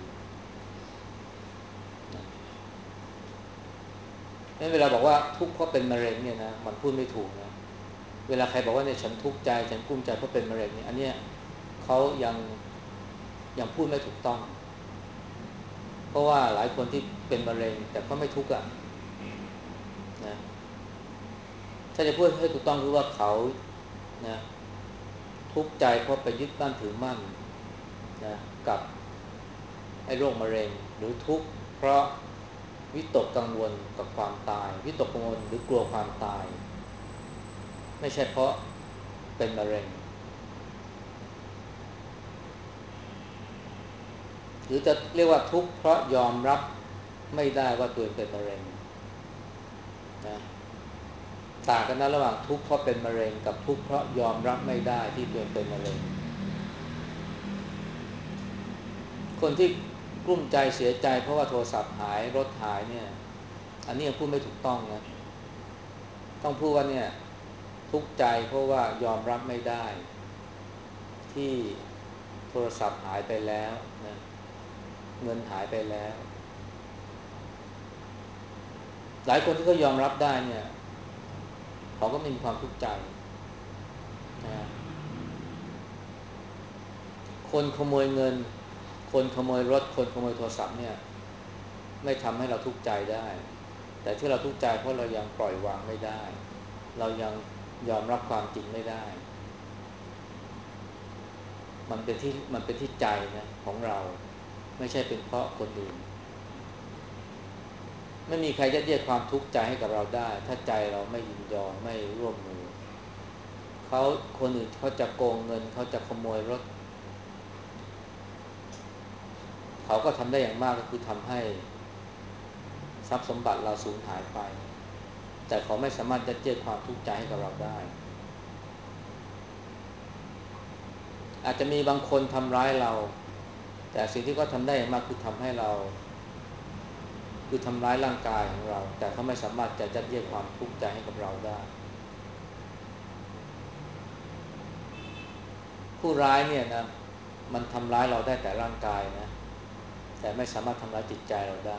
นั่นเวลาบอกว่าทุกข์เพราะเป็นมะเร็งเนี่ยนะมันพูดไม่ถูกนะเวลาใครบอกว่าเนี่ยฉันทุกข์ใจฉันกุ้มใจเพราะเป็นมะเร็งเนี่ยอันเนี้ยเขายังยังพูดไม่ถูกต้องเพราะว่าหลายคนที่เป็นมะเร็งแต่ก็ไม่ทุกข์อ่ะนะถ้าจะพูดให้ถูกต้องคือว่าเขานะทุกข์ใจเพราะไปยึดมั่นถือมั่นนะกับไอ้โรคมะเร็งหรือทุกข์เพราะวิตกกังวลกับความตายวิตกกังวลหรือกลัวความตายไม่ใช่เพราะเป็นมะเร็งหรือจะเรียกว่าทุกข์เพราะยอมรับไม่ได้ว่าตัวเองเป็นมะเร็งนะต่างกันนะระหว่างทุกข์เพราะเป็นมะเร็งกับทุกข์เพราะยอมรับไม่ได้ที่ตัวเองเป็นมะเร็งคนที่กลุ้มใจเสียใจเพราะว่าโทรศัพท์หายรถหายเนี่ยอันนี้ยังพูดไม่ถูกต้องนะต้องพูดว่าเนี่ยทุกข์ใจเพราะว่ายอมรับไม่ได้ที่โทรศัพท์หายไปแล้วนะเงินหายไปแล้วหลายคนที่เขายอมรับได้เนี่ยเขาก็ไม่มีความทุกข์ใจนะคนขโมยเงินคนขโมยรถคนขโมยโทรศัพท์เนี่ยไม่ทำให้เราทุกข์ใจได้แต่ที่เราทุกข์ใจเพราะเรายังปล่อยวางไม่ได้เรายังยอมรับความจริงไม่ได้มันเป็นที่มันเป็นที่ใจนะของเราไม่ใช่เป็นเพราะคนอื่นไม่มีใครยัดเยียดความทุกข์ใจให้กับเราได้ถ้าใจเราไม่ยินยอมไม่ร่วมมือเขาคนอื่นเขาจะโกงเงินเขาจะขโมยรถเขาก็ทำได้อย่างมากก็คือทำให้ทรัพย์สมบัติเราสูญหายไปแต่เขาไม่สามารถยัดเยียดความทุกข์ใจให้กับเราได้อาจจะมีบางคนทำร้ายเราแต่สิ่งที่เขาทำได้มากคือทำให้เราคือทำร้ายร่างกายของเราแต่เขาไม่สามารถจะยัดเยียดความทุกข์ใจให้กับเราได้ผู้ร้ายเนี่ยนะมันทำร้ายเราได้แต่ร่างกายนะแต่ไม่สามารถทำร้ายจิตใจเราได้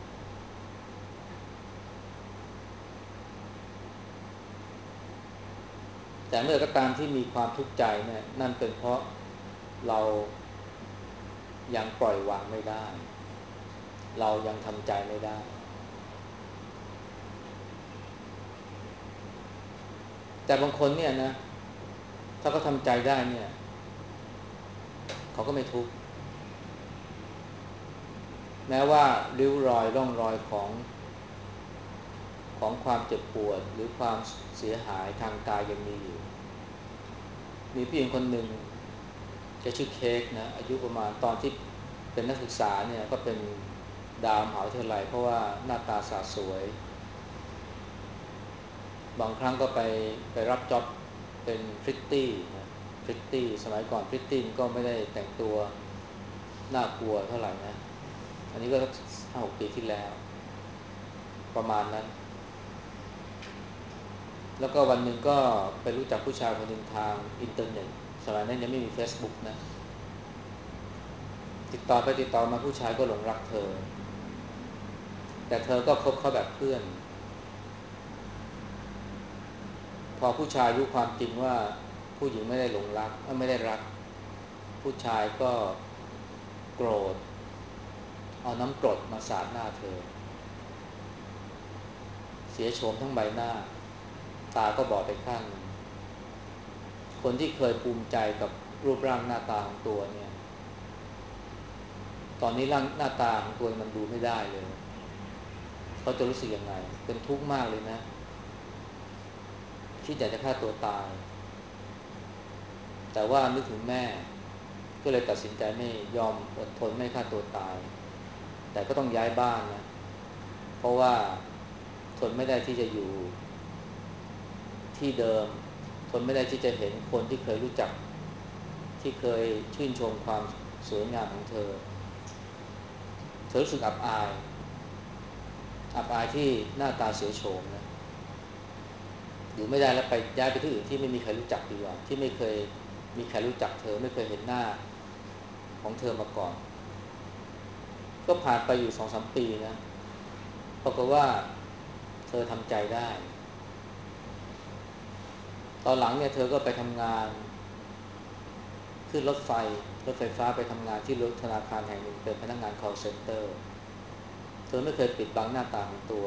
แต่เมื่อก็ตามที่มีความทุกข์ใจเนี่ยนั่นเป็นเพราะเรายังปล่อยวางไม่ได้เรายังทำใจไม่ได้แต่บางคนเนี่ยนะถ้าเขาทำใจได้เนี่ยเขาก็ไม่ทุกข์แม้ว่าริ้วรอยร่องรอยของของความเจ็บปวดหรือความเสียหายทางกายยังมีอยู่มีผู้หญิงคนหนึ่งจะชื่อเค้กนะอายุประมาณตอนที่เป็นนักศึกษาเนี่ยก็เป็นดาวมหาวิทยาลัยเพราะว่าหน้าตาสาสวยบางครั้งก็ไปไปรับจ็อบเป็นพริตตี้นะพริตตี้สมัยก่อนพริตตี้ก็ไม่ได้แต่งตัวน่ากลัวเท่าไหร่นะอันนี้ก็ห้าหกปีที่แล้วประมาณนั้นแล้วก็วันหนึ่งก็ไปรู้จักผู้ชายคนหนึ่งทางอินเทอร์เน็ตสมัยนั้นยังไม่มี Facebook นะติดต่อไปติดต่อมาผู้ชายก็หลงรักเธอแต่เธอก็คบเขาแบบเพื่อนพอผู้ชายรู้ความจริงว่าผู้หญิงไม่ได้หลงรักไม่ได้รักผู้ชายก็โกรธเอาน้ำกรดมาสาดหน้าเธอเสียโฉมทั้งใบหน้าตาก็บอดไปข้างหนึ่งคนที่เคยภูมิใจกับรูปร่างหน้าตาของตัวเนี่ยตอนนี้ร่างหน้าตาของตัวมันดูไม่ได้เลยเขาจะรู้สึกยังไงเป็นทุกข์มากเลยนะคิดอยากจะฆ่าตัวตายแต่ว่านึกถึงแม่ก็เลยตัดสินใจไม่ยอมอดทนไม่ฆ่าตัวตายแต่ก็ต้องย้ายบ้านนะเพราะว่าทนไม่ได้ที่จะอยู่ที่เดิมทนไม่ได้ที่จะเห็นคนที่เคยรู้จักที่เคยชื่นชมความสวยงามของเธอเธอรู้สึกอับอายอับอายที่หน้าตาเสียโฉมนะอยู่ไม่ได้แล้วไปย้ายไปที่อื่นที่ไม่มีใครรู้จักดีกว่าที่ไม่เคยมีใครรู้จักเธอไม่เคยเห็นหน้าของเธอมาก่อนก็ผ่านไปอยู่สองสามปีนะปรากฏว่าเธอทำใจได้ตอนหลังเนี่ยเธอก็ไปทำงานขึ้นรถไฟรถไฟฟ้าไปทำงานที่รถธนาคารแห่งหนึ่งเป็นพนักงาน call center เธอไม่เคยปิดบังหน้าตาของตัว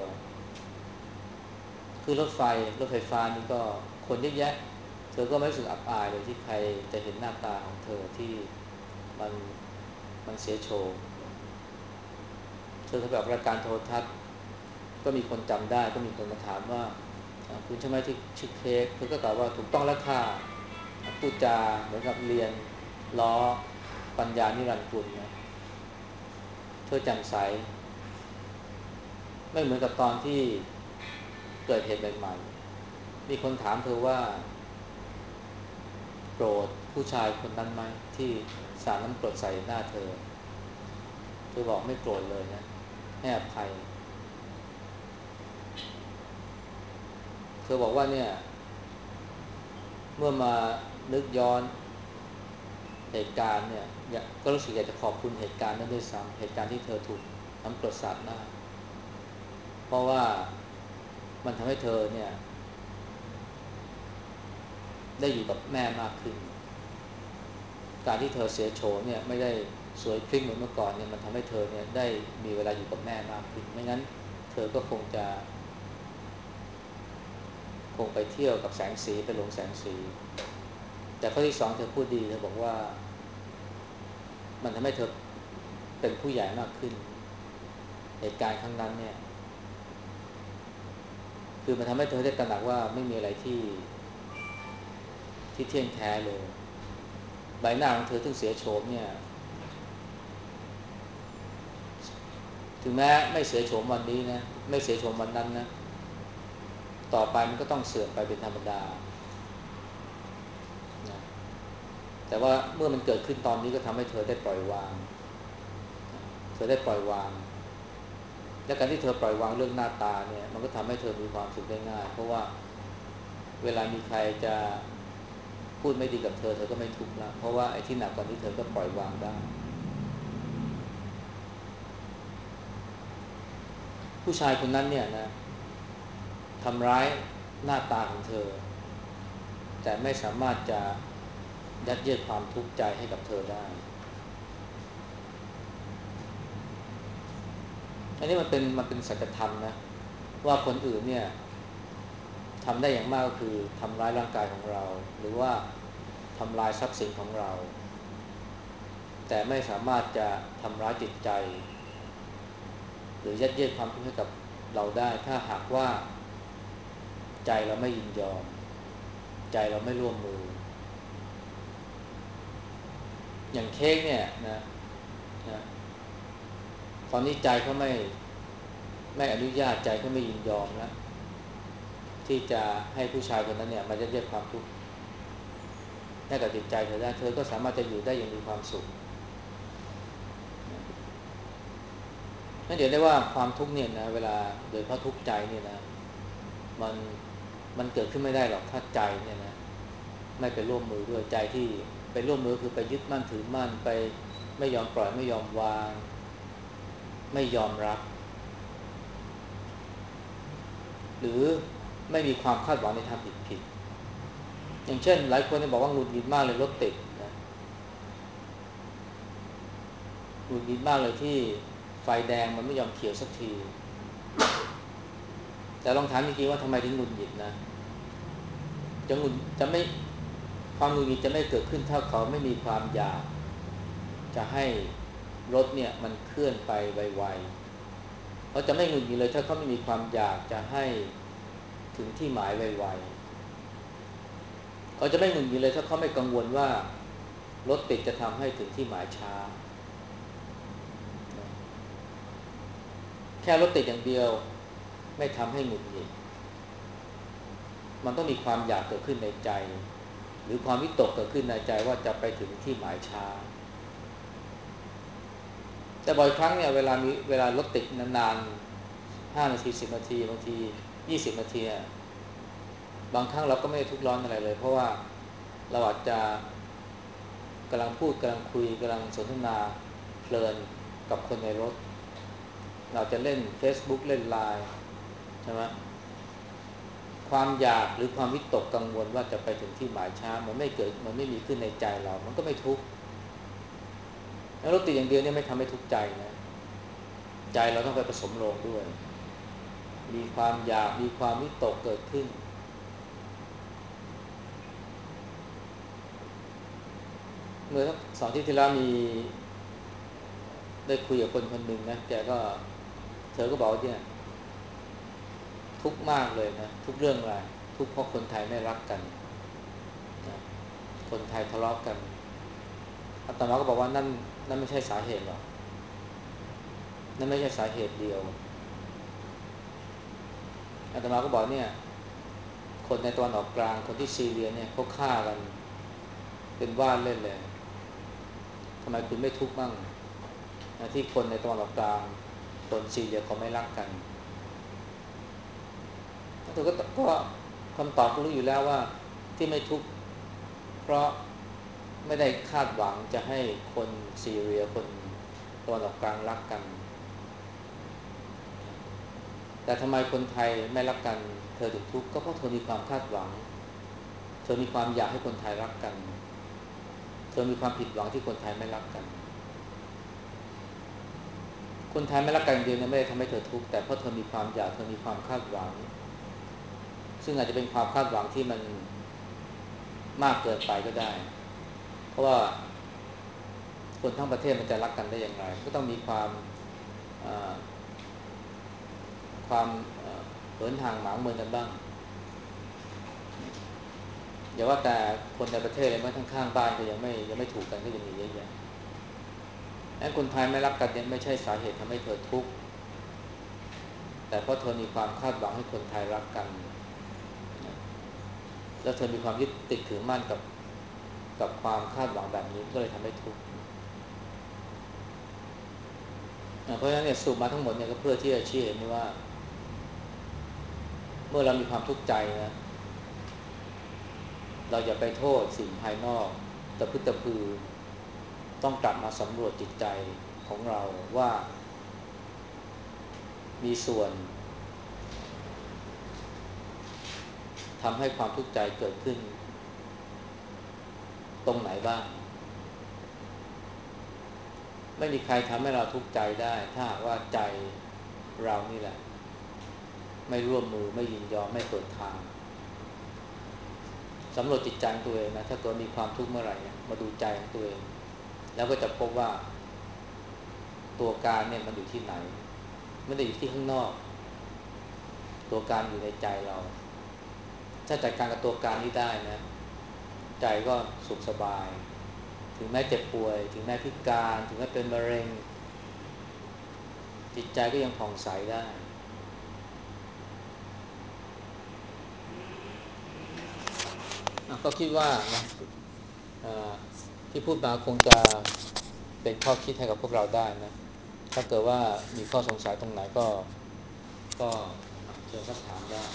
คือรถไฟรถไฟฟ้านี่ก็คนเยอะแยะเธอก็ไม่รู้สึกอับอายเลยที่ใครจะเห็นหน้าตาของเธอที่มันมันเสียโฉมเธอแบบรายการโทรทัศน์ก็มีคนจำได้ก็มีคนมาถามว่าคุณใช่ไหมที่ชื่อเค้กเธอก็ตอบว่าถูกต้องแล้วค่ะพูดจาเหมือนกับเรียนล้อปัญญานิรันดร์กุลนะเธอแจ่มใสไม่เหมือนกับตอนที่เกิดเหตุใหม่ๆมีคนถามเธอว่าโกรธผู้ชายคนนั้นไหมที่สาดน้ำกรดใส่หน้าเธอเธอบอกไม่โกรธเลยนะให้อภัยเธอบอกว่าเนี่ยเมื่อมานึกย้อนเหตุการณ์เนี่ยก็รู้สึกอยากจะขอบคุณเหตุการณ์นั้นด้วยซ้ำเหตุการณ์ที่เธอถูกน้ำกรดสาดหน้าเพราะว่ามันทำให้เธอเนี่ยได้อยู่กับแม่มากขึ้นการที่เธอเสียโฉมเนี่ยไม่ได้สวยพริ้งเหมือนเมื่อก่อนเนี่ยมันทำให้เธอเนี่ยได้มีเวลาอยู่กับแม่มากขึ้นไม่งั้นเธอก็คงจะคงไปเที่ยวกับแสงสีไปหลงแสงสีแต่ข้อที่สองเธอพูดดีเธอบอกว่ามันทำให้เธอเป็นผู้ใหญ่มากขึ้นเหตุการณ์ครั้งนั้นเนี่ยคือมันทำให้เธอได้ตระหนักว่าไม่มีอะไรที่ที่เที่ยงแท้เลยใบหน้าของเธอที่เสียโฉมเนี่ยถึงแม้ไม่เสียโฉมวันนี้นะไม่เสียโฉมวันนั้นนะต่อไปมันก็ต้องเสื่อมไปเป็นธรรมดานะแต่ว่าเมื่อมันเกิดขึ้นตอนนี้ก็ทำให้เธอได้ปล่อยวางเธอได้ปล่อยวางและการที่เธอปล่อยวางเรื่องหน้าตาเนี่ยมันก็ทำให้เธอมีความสุขได้ง่ายเพราะว่าเวลามีใครจะพูดไม่ดีกับเธอเธอก็ไม่ทุกข์ละเพราะว่าไอ้ที่หนักกว่านี้เธอก็ปล่อยวางได้ผู้ชายคนนั้นเนี่ยนะทำร้ายหน้าตาของเธอแต่ไม่สามารถจะยัดเยียดความทุกข์ใจให้กับเธอได้อันนี้มันเป็นมันเป็นสัจธรรมนะว่าคนอื่นเนี่ยทำได้อย่างมากก็คือทำร้ายร่างกายของเราหรือว่าทำลายทรัพย์สินของเราแต่ไม่สามารถจะทำร้ายจิตใจหรือยัดเยียดความทุกข์ให้กับเราได้ถ้าหากว่าใจเราไม่ยินยอมใจเราไม่ร่วมมืออย่างเค้กเนี่ยนะนะตอนนี้ใจเขาไม่ไม่อนุญาตใจเขาไม่ยินยอมแล้วที่จะให้ผู้ชายคนนั้นเนี่ยมายัดเยียดความทุกข์ให้กับจิตใจเธอได้เธอก็สามารถจะอยู่ได้อย่างมีความสุขนั่นเดี๋ยวได้ว่าความทุกข์เนี่ยนะเวลาโดยเพราะทุกข์ใจเนี่ยนะมันมันเกิดขึ้นไม่ได้หรอกถ้าใจเนี่ยนะไม่ไปร่วมมือด้วยใจที่ไปร่วมมือคือไปยึดมั่นถือมั่นไปไม่ยอมปล่อยไม่ยอมวางไม่ยอมรับหรือไม่มีความคาดหวังในทางผิดๆอย่างเช่นหลายคนเนี่ยบอกว่าหงุดหงิดมากเลยรถติดนะหงุดหงิดมากเลยที่ไฟแดงมันไม่ยอมเขียวสักทีแต่ลองถามจริงๆว่าทำไมถึงหงุดหงิดนะจะหงุดจะไม่ความหงุดหงิดจะไม่เกิดขึ้นถ้าเขาไม่มีความอยากจะให้รถเนี่ยมันเคลื่อนไปไวๆเขาจะไม่หงุดหงิดเลยถ้าเขาไม่มีความอยากจะให้ถึงที่หมายไวๆเขาจะไม่หงุดหงิดเลยถ้าเขาไม่กังวลว่ารถติดจะทำให้ถึงที่หมายช้าแค่รถติดอย่างเดียวไม่ทำให้หงุดหงิดมันต้องมีความอยากเกิดขึ้นในใจหรือความวิตกเกิดขึ้นในใจว่าจะไปถึงที่หมายช้าแต่บ่อยครั้งเนี่ยเวลามีเวลารถติดนานๆห้านาทีสิบนาทีบางทียี่สิบนาทีบางครั้งเราก็ไม่ได้ทุกข์ร้อนอะไรเลยเพราะว่าเราอาจจะกำลังพูดกำลังคุยกำลังสนทนาเพลินกับคนในรถเราจะเล่น Facebook เล่น ไลน์ ใช่ไหมความอยากหรือความวิตกกังวลว่าจะไปถึงที่หมายช้ามันไม่เกิดมันไม่มีขึ้นในใจเรามันก็ไม่ทุกข์แล้วรถติดอย่างเดียวเนี่ยไม่ทำให้ทุกข์ใจนะใจเราต้องไปผสมโลงด้วยมีความอยากมีความวิตกเกิดขึ้นเมื่อสองอาทิตย์ที่แล้วมีได้คุยกับคนคนหนึ่งนะแกก็เธอก็บอกว่าเนี่ยทุกข์มากเลยนะทุกเรื่องอะไรทุกข์เพราะคนไทยไม่รักกันนะคนไทยทะเลาะกันอาตมาก็บอกว่านั่นนั่นไม่ใช่สาเหตุหรอกนั่นไม่ใช่สาเหตุเดียวอาตมาก็บอกเนี่ยคนในตะวันออกกลางคนที่ซีเรียเนี่ยเขาฆ่ากันเป็นว่าเล่นเลยทำไมคุณไม่ทุกข์บ้างนะที่คนในตะวันออกกลางคนซีเรียเขาไม่รักกันแล้วเธอก็ก็คำตอบก็รู้อยู่แล้วว่าที่ไม่ทุกข์เพราะไม่ได้คาดหวังจะให้คนซีเรียคนตะวันออกกลางรักกันแต่ทำไมคนไทยไม่รักกันเธอถึงทุกข์ก็เพราะเธอมีความคาดหวังเธอมีความอยากให้คนไทยรักกันเธอมีความผิดหวังที่คนไทยไม่รักกันคนไทยไม่รักกันเดียวเนี่ยไม่ได้ทำให้เธอทุกข์แต่เพราะเธอมีความอยากเธอมีความคาดหวังซึ่งอาจจะเป็นความคาดหวังที่มันมากเกินไปก็ได้เพราะว่าคนทั้งประเทศมันจะรักกันได้อย่างไรก็ต้องมีความความเหินห่างหมางเมินกันบ้างอย่าว่าแต่คนในประเทศเลยแม้ทั้งข้างบ้านก็ยังไม่ยังไม่ถูกกันก็ยังมีเยอะแยะแม้คนไทยไม่รักกันเนี่ยไม่ใช่สาเหตุทำให้เธอทุกข์แต่เพราะเธอมีความคาดหวังให้คนไทยรักกันแล้วเธอมีความยึดติดถือมั่นกับกับความคาดหวังแบบนี้ก็เลยทำให้ทุกข์เพราะฉะนั้นเนี่ยสรุปมาทั้งหมดเนี่ยก็เพื่อที่จะชี้เห็นว่าเมื่อเรามีความทุกข์ใจนะเราอย่าไปโทษสิ่งภายนอกตะพึดตะพือต้องกลับมาสำรวจจิตใจของเราว่ามีส่วนทำให้ความทุกข์ใจเกิดขึ้นตรงไหนบ้างไม่มีใครทำให้เราทุกข์ใจได้ถ้าหากว่าใจเรานี่แหละไม่ร่วมมือไม่ยินยอมไม่เปิดทางสำรวจจิตใจตัวเองนะถ้าตัวมีความทุกข์เมื่อไหร่เนี่ยมาดูใจของตัวเองแล้วก็จะพบว่าตัวการเนี่ยมันอยู่ที่ไหนไม่ได้อยู่ที่ข้างนอกตัวการอยู่ในใจเราถ้าจัดการกับตัวการนี้ได้นะใจก็สุขสบายถึงแม้เจ็บป่วยถึงแม้พิการถึงแม้เป็นมะเร็งจิตใจก็ยังผ่องใสได้ก็คิดว่านะที่พูดมาคงจะเป็นข้อคิดให้กับพวกเราได้นะถ้าเกิดว่ามีข้อสงสัยตรงไหนก็ก็เชิญสักถามได้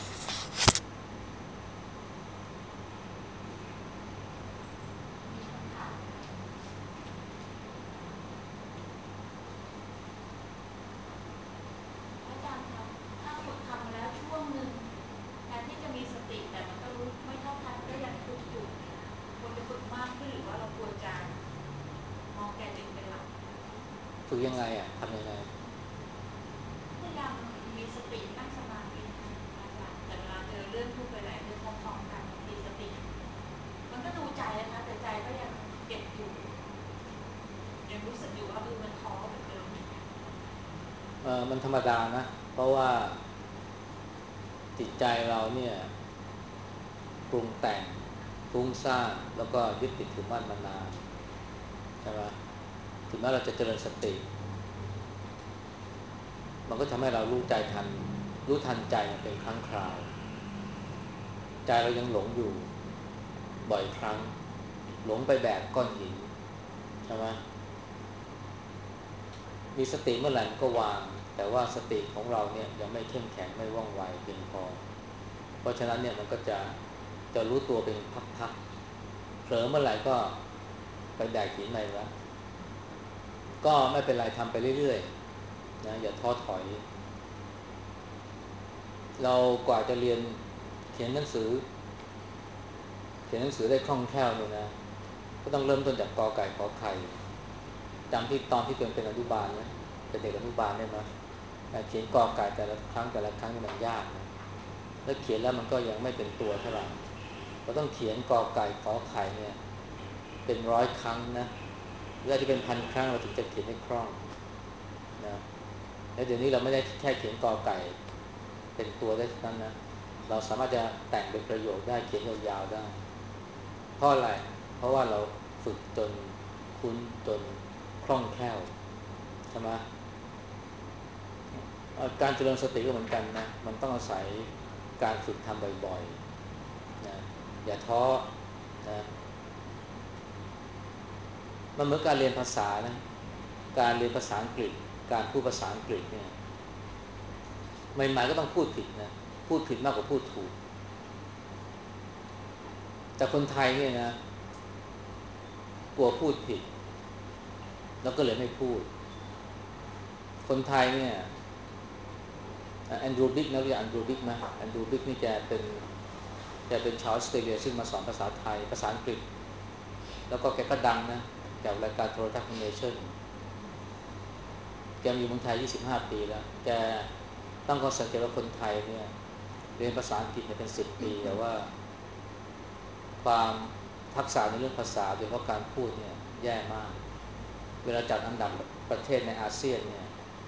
อาจารย์คะถ้าฝึกทำแล้วช่วงหนึ่งแทนที่จะมีสติแต่มันก็รู้ไม่เท่าทันก็ยังทุกข์อยู่ควรจะฝึกมากขึ้นหรือว่าเราควรจะมองแก่ตัวเองเป็นหลักฝึกยังไงอ่ะทำยังไงพยายามมีสตินั่งสมาธิอาจารย์แต่เวลาเจอเรื่องทุกข์หลายๆเรื่องพร้อมๆกันมีสติมันก็ดูใจนะคะแต่ใจก็ยังเก็บอยู่ยังรู้สึกอยู่ว่าเออมันท้อเหมือนเดิมเออมันธรรมดานะเพราะว่าจิตใจเราเนี่ยปรุงแต่งฟุ้งซ่านแล้วก็ยึดติดถือมั่นมานานใช่ไหมถึงแม้เราจะเจริญสติมันก็ทำให้เรารู้ใจทันรู้ทันใจเป็นครั้งคราวใจเรายังหลงอยู่บ่อยครั้งหลงไปแบกก้อนหินใช่ไหมมีสติเมื่อไหร่มันก็วางแต่ว่าสติของเราเนี่ยยังไม่เข้มแข็งไม่ว่องไวเพียงพอเพราะฉะนั้นเนี่ยมันก็จะจะรู้ตัวเป็นพักๆเผลอเมื่อไหร่ก็ไปแบกหินใหม่แล้วก็ไม่เป็นไรทำไปเรื่อยๆนะอย่าท้อถอยเรากว่าจะเรียนเขียนหนังสือเขียนหนังสือได้คล่องแคล่วเนี่ยนะก็ต้องเริ่มต้นจากกอไก่ขอไข่จำที่ตอนที่ตัวเองเป็นอนุบาลนะเป็นเด็กอนุบาลได้ไหมเขียนกอไก่แต่ละครั้งแต่ละครั้งนี่มันยากนะแล้วเขียนแล้วมันก็ยังไม่เป็นตัวเท่าไหร่เราต้องเขียนกอไก่ขอไข่เนี่ยเป็นร้อยครั้งนะหรืออาจจะเป็นพันครั้งเราถึงจะเขียนได้คล่องนะแล้วเดี๋ยวนี้เราไม่ได้แค่เขียนกอไก่เป็นตัวได้เท่านั้นนะเราสามารถจะแต่งเป็นประโยคได้เขียนยาวๆได้เพราะอะไรเพราะว่าเราฝึกจนคุ้นจนคล่องแคล่วใช่ไหมการเจริญสติก็เหมือนกันนะมันต้องอาศัยการฝึกทำบ่อยๆนะอย่าท้อนะมันเหมือนการเรียนภาษานะการเรียนภาษาอังกฤษการพูดภาษาอังกฤษเนี่ยใหม่ๆก็ต้องพูดผิดนะพูดผิดมากกว่าพูดถูกแต่คนไทยเนี่ยนะกลัวพูดผิดแล้วก็เลยไม่พูดคนไทยเนี่ยแอนดรูว์บิ๊กนะรู้จักแอนดรูว์บิ๊กไหมแอนดรูว์บิ๊กนี่แกเป็นแกเป็นชาวออสเตรเลียซึ่งมาสอนภาษาไทยภาษาอังกฤษแล้วก็แกก็ดังนะจากรายการโทรทัศน์เนชั่นแกมีเมืองไทยยี่สิบห้าปีแล้วแกตั้งข้อสังเกตว่าคนไทยเนี่ยเรียนภาษาอังกฤษเนี่ยเป็นสิบปีแต่ว่าความทักษะในเรื่องภาษาโดยเฉพาะการพูดเนี่ยแย่มากเวลาจัดอันดับประเทศในอาเซียนเนี่ย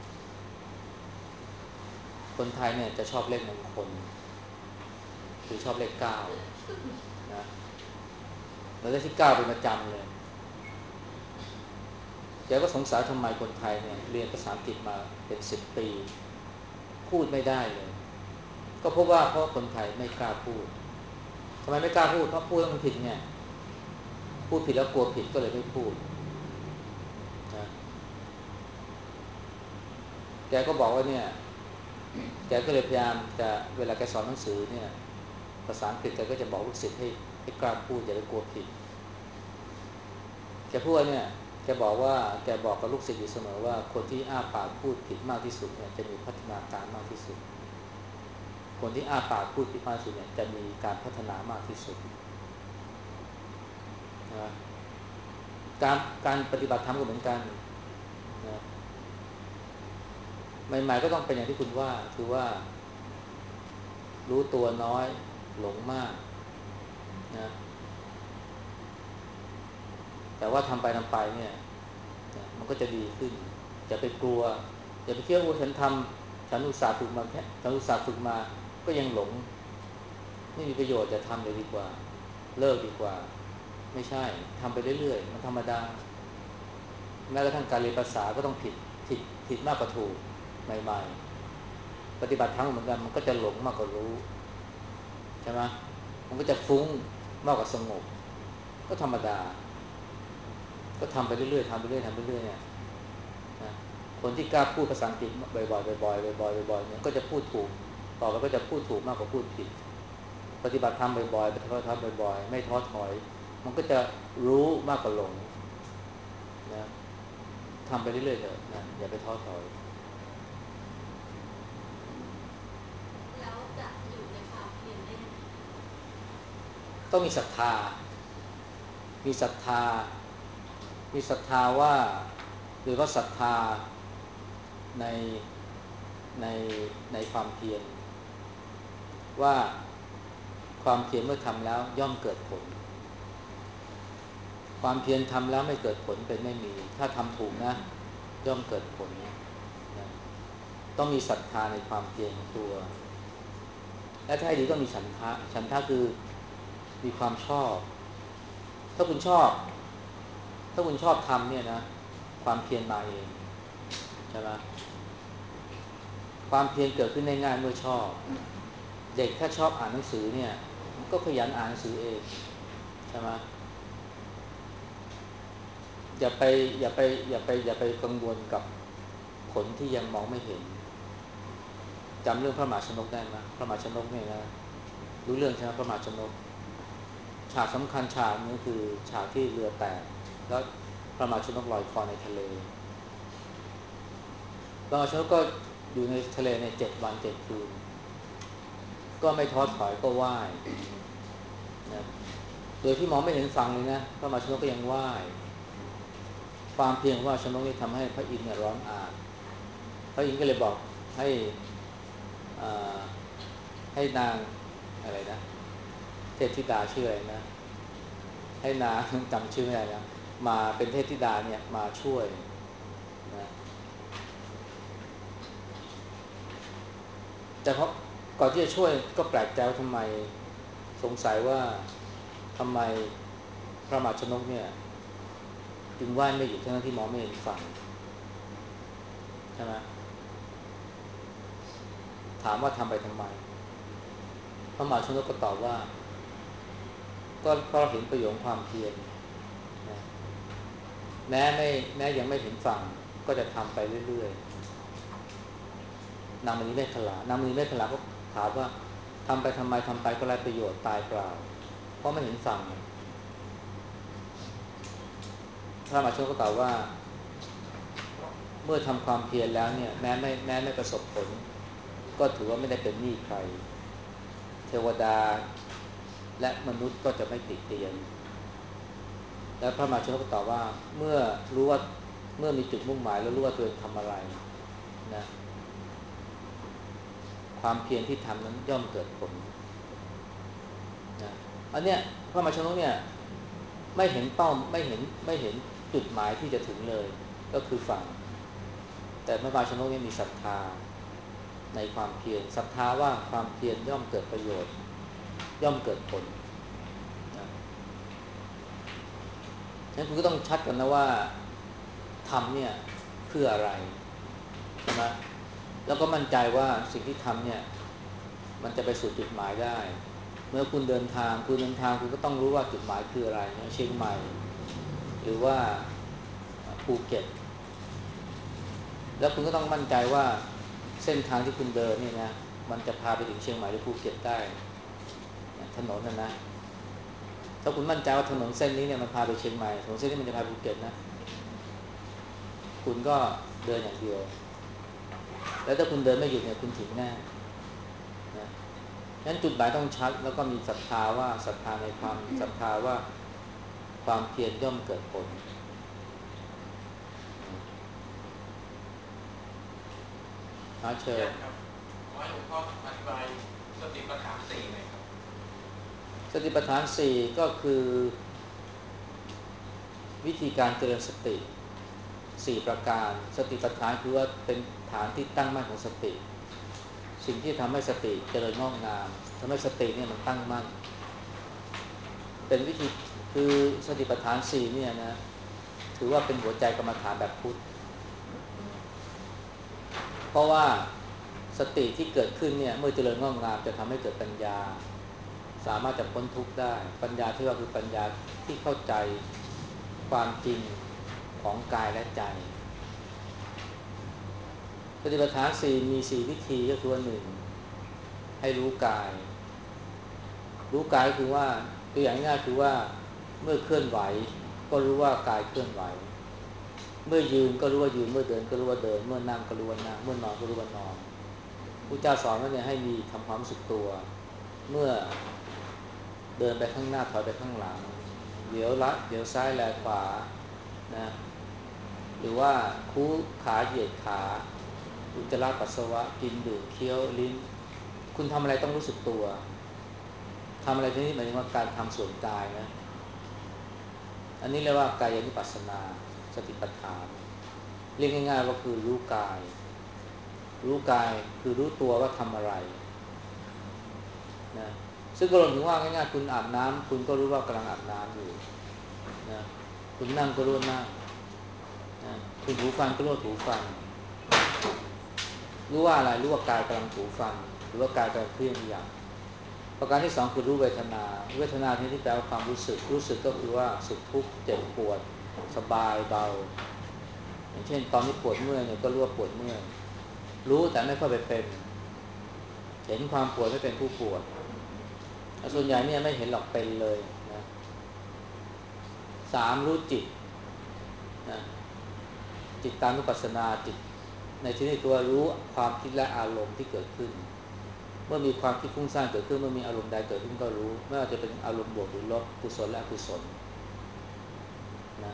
คนไทยเนี่ยจะชอบเลขมงคลคือชอบเลขเก้านะแล้วได้ที่เก้าเป็นประจำเลยแกก็สงสัยทำไมคนไทยเนี่ยเรียนภาษาอังกฤษมาเป็นสิบปีพูดไม่ได้เลยก็เพราะว่าเพราะคนไทยไม่กล้าพูดทำไมไม่กล้าพูดเพราะพูดแล้วมันผิดไงพูดผิดแล้วกลัวผิดก็เลยไม่พูดนะแกก็บอกว่าเนี่ยแกก็เลยพยายามจะเวลาแกสอนหนังสือเนี่ยภาษาอังกฤษแกก็จะบอกลูกศิษย์ให้ให้กล้าพูดอย่าไปกลัวผิดแกพูดเนี่ยแกบอกว่าแกบอกกับลูกศิษย์อยู่เสมอว่าคนที่อ้าปากพูดผิดมากที่สุดเนี่ยจะมีพัฒนาการมากที่สุดคนที่อ้าปากพูดผิดมากที่สุดเนี่ยจะมีการพัฒนามากที่สุดนะการการปฏิบัติธรรมก็เหมือนกันนะใหม่ๆก็ต้องเป็นอย่างที่คุณว่าคือว่ารู้ตัวน้อยหลงมากนะแต่ว่าทำไปทำไปเนี่ยนะมันก็จะดีขึ้นอย่าไปกลัวอย่าไปเชื่อว่าฉันทำฉันอุตส่าห์ฝึกมาแค่ฉันอุตส่าห์ฝึกมาก็ยังหลงไม่มีประโยชน์จะทำเลยดีกว่าเลิกดีกว่าไม่ใช่ทำไปเรื่อยๆมันธรรมดาแม้กระทั่งการเรียนภาษาก็ต้องผิดผิดผิดมากกว่าถูกใหม่ๆปฏิบัติธรรมเหมือนกันมันก็จะหลงมากกว่ารู้ใช่ไหมมันก็จะฟุ้งมากกว่าสงบก็ธรรมดาก็ทำไปเรื่อยๆทำไปเรื่อยๆทำไปเรื่อยๆเนี่ยนะคนที่กล้าพูดภาษาอังกฤษบ่อยๆบ่อยๆบ่อยๆบ่อยๆเนี่ยก็จะพูดถูกต่อไปก็จะพูดถูกมากกว่าพูดผิดปฏิบัติธรรมบ่อยๆปฏิบัติธรรมบ่อยๆไม่ท้อถอยมันก็จะรู้มากกว่าหลงนะทำไปเรื่อยๆเถอะนะอย่าไปท้อถอยแล้วจะอยู่ในความเพียรได้ยังไงต้องมีศรัทธามีศรัทธามีศรัทธาว่าหรือว่าศรัทธาในในในความเพียรว่าความเพียรเมื่อทำแล้วย่อมเกิดผลความเพียรทำแล้วไม่เกิดผลเป็นไม่มีถ้าทำถูกนะย่อมเกิดผลนะต้องมีศรัทธาในความเพียรของตัวและถ้าให้ดีต้องมีฉันทะฉันทะคือมีความชอบถ้าคุณชอบถ้าคุณชอบทำเนี่ยนะความเพียรมาเองใช่ไหมความเพียรเกิดขึ้นได้ง่ายเมื่อชอบเด็กถ้าชอบอ่านหนังสือเนี่ยมันก็ขยันอ่านหนังสือเองใช่ไหมอย่าไปอย่าไปอย่าไปอย่าไปกังวลกับผลที่ยังมองไม่เห็นจำเรื่องพระมหาชนกได้ไหมพระมหาชนกเนี่ยนะรู้เรื่องใช่ไหมพระมหาชนกฉากสำคัญฉากนึงคือฉากที่เรือแตกแล้วพระมหาชนกลอยคอในทะเลพระมหาชนกก็อยู่ในทะเลในเจ็ดวันเจ็ดคืนก็ไม่ท้อถอยก็ว่ายนะโดยที่มองไม่เห็นฝั่งเลยนะพระมหาชนกก็ยังว่ายความเพียรของพระมหาชนกนี่ทำให้พระอินทร์เนี่ยร้อนอาบพระอินทร์ก็เลยบอกให้อ่าให้นางอะไรนะเทพธิดาชื่ออะไรนะให้นางจำชื่อไม่ได้แล้วมาเป็นเทพธิดาเนี่ยมาช่วยนะแต่เพราะก่อนที่จะช่วยก็แปลกใจว่าทำไมสงสัยว่าทำไมพระมหาชนกเนี่ยจึงว่ายไม่อยู่ทั้งที่มองไม่เห็นฝั่งใช่ไหมถามว่าทำไปทำไมพระมหาชนกก็ตอบว่าก็เพราะเห็นประโยชน์ความเพียรนะแม้ไม่แม้ยังไม่เห็นฝั่งก็จะทำไปเรื่อยๆนางมณีเมขลานางมณีเมขลาก็ถามว่าทำไปทำไมทำไปก็ไร้ประโยชน์ตายเปล่าเพราะไม่เห็นฝั่งพระมหาชนกก็ตอบว่าเมื่อทำความเพียรแล้วเนี่ยแม้ไม่แม้ไม่ประสบผลก็ถือว่าไม่ได้เป็นหนี้ใครเทวดาและมนุษย์ก็จะไม่ติเตียนแล้วพระมหาชนกก็ตอบว่าเมื่อรู้ว่าเมื่อมีจุดมุ่งหมายแล้วรู้ว่าตัวเองทำอะไรนะความเพียรที่ทำนั้นย่อมเกิดผลนะอันเนี้ยพระมหาชนกเนี่ยไม่เห็นเป้าไม่เห็นไม่เห็นจุดหมายที่จะถึงเลยก็คือฝั่งแต่พระมหาชนกเนี่ยมีศรัทธาในความเพียรศรัทธาว่าความเพียรย่อมเกิดประโยชน์ย่อมเกิดผลนะฉะนั้นคุณก็ต้องชัดกันนะว่าทำเนี่ยเพื่ออะไรใช่ไหมแล้วก็มั่นใจว่าสิ่งที่ทำเนี่ยมันจะไปสู่จุดหมายได้เมื่อคุณเดินทางคุณเดินทางคุณก็ต้องรู้ว่าจุดหมายคืออะไรนะเชียงใหม่หรือว่าภูเก็ตแล้วคุณก็ต้องมั่นใจว่าเส้นทางที่คุณเดินเนี่ยนะมันจะพาไปถึงเชียงใหม่หรือภูเก็ตได้ถนนน่ะนะถ้าคุณมั่นใจว่าถนนเส้นนี้เนี่ยมันพาไปเชียงใหม่ถนนเส้นนี้มันจะพาไปภูเก็ตนะคุณก็เดินอย่างเดียวแล้วถ้าคุณเดินไม่หยุดเนี่ยคุณถึงแน่นะงั้นจุดหมายต้องชัดแล้วก็มีศรัทธาว่าศรัทธาในความศรัทธาว่าความเพียรย่อมเกิดผลนะเชิญครับขอให้หลวงพ่ออธิบายสติปัฏฐานสี่หน่อยครับสติปัฏฐานสี่ก็คือวิธีการเจริญสติสี่ประการสติปัฏฐานคือว่าเป็นฐานที่ตั้งมั่นของสติสิ่งที่ทำให้สติเจริญงอกงามทำให้สติเนี่ยมันตั้งมั่นเป็นวิธีคือสติปัฏฐานสี่เนี่ยนะถือว่าเป็นหัวใจกรรมฐานแบบพุทธเพราะว่าสติที่เกิดขึ้นเนี่ยเมื่อเจริญงอกงามจะทำให้เกิดปัญญาสามารถจะพ้นทุกข์ได้ปัญญาที่ว่าคือปัญญาที่เข้าใจความจริงของกายและใจสติปัฏฐานสี่มีสี่วิธีก็คือว่าหนึ่งให้รู้กายรู้กายคือว่าตัวอย่างง่ายๆคือว่าเมื่อเคลื่อนไหวก็รู้ว่ากายเคลื่อนไหวเมื่อยืนก็รู้ว่ายืนเมื่อเดินก็รู้ว่าเดินเมื่อนั่งก็รู้ว่านั่งเมื่อนอนก็รู้ว่านอนพระเจ้าสอนว่าเนี่ยให้มีทำความรู้สึกตัวเมื่อเดินไปข้างหน้าถอยไปข้างหลังเดี๋ยวละเดี๋ยวซ้ายแลขวานะหรือว่าคู่ขาเหยียดขาอุจจาระปัสสาวะกินดื่มเคี้ยวลิ้นคุณทำอะไรต้องรู้สึกตัวทำอะไรที่นี่หมายถึงว่าการทำส่วนกายนะอันนี้เรียกว่ากายานุปัสสนาสติปัฏฐานเรียกง่ายๆว่าคือรู้กายรู้กายคือรู้ตัวว่าทำอะไรนะซึ่งก็รวมถึงว่าง่ายๆคุณอาบน้ำคุณก็รู้ว่ากำลังอาบน้ำอยู่นะคุณนั่งก็รู้ว่านั่งนะคุณถูฟันก็รู้ว่าถูฟันรู้ว่าอะไรรู้ว่ากายกำลังถูฟันหรือว่ากายกำลังเคลื่อนอย่างประการที่สองคือรู้เวทนาเวทนาที่นี่แปลว่าความรู้สึกรู้สึกก็คือว่าสุขทุกข์เจ็บปวดสบายเบาอย่างเช่นตอนนี้ปวดเมื่อยเนี่ยก็รู้ว่าปวดเมื่อยรู้แต่ไม่ค่อยไปเป็นเห็นความปวดไม่เป็นผู้ปวดส่วนใหญ่เนี่ยไม่เห็นหรอกเป็นเลยนะสามรู้จิตนะจิตตานุปัสสนาจิตในที่นี้คือว่ารู้ความคิดและอารมณ์ที่เกิดขึ้นเมื่อมีความคิดฟุ้งซ่านเกิดขึ้นเมื่อมีอารมณ์ใดเกิดขึ้นก็รู้ไม่ว่าจะเป็นอารมณ์บวกหรือลบกุศลและอกุศลนะ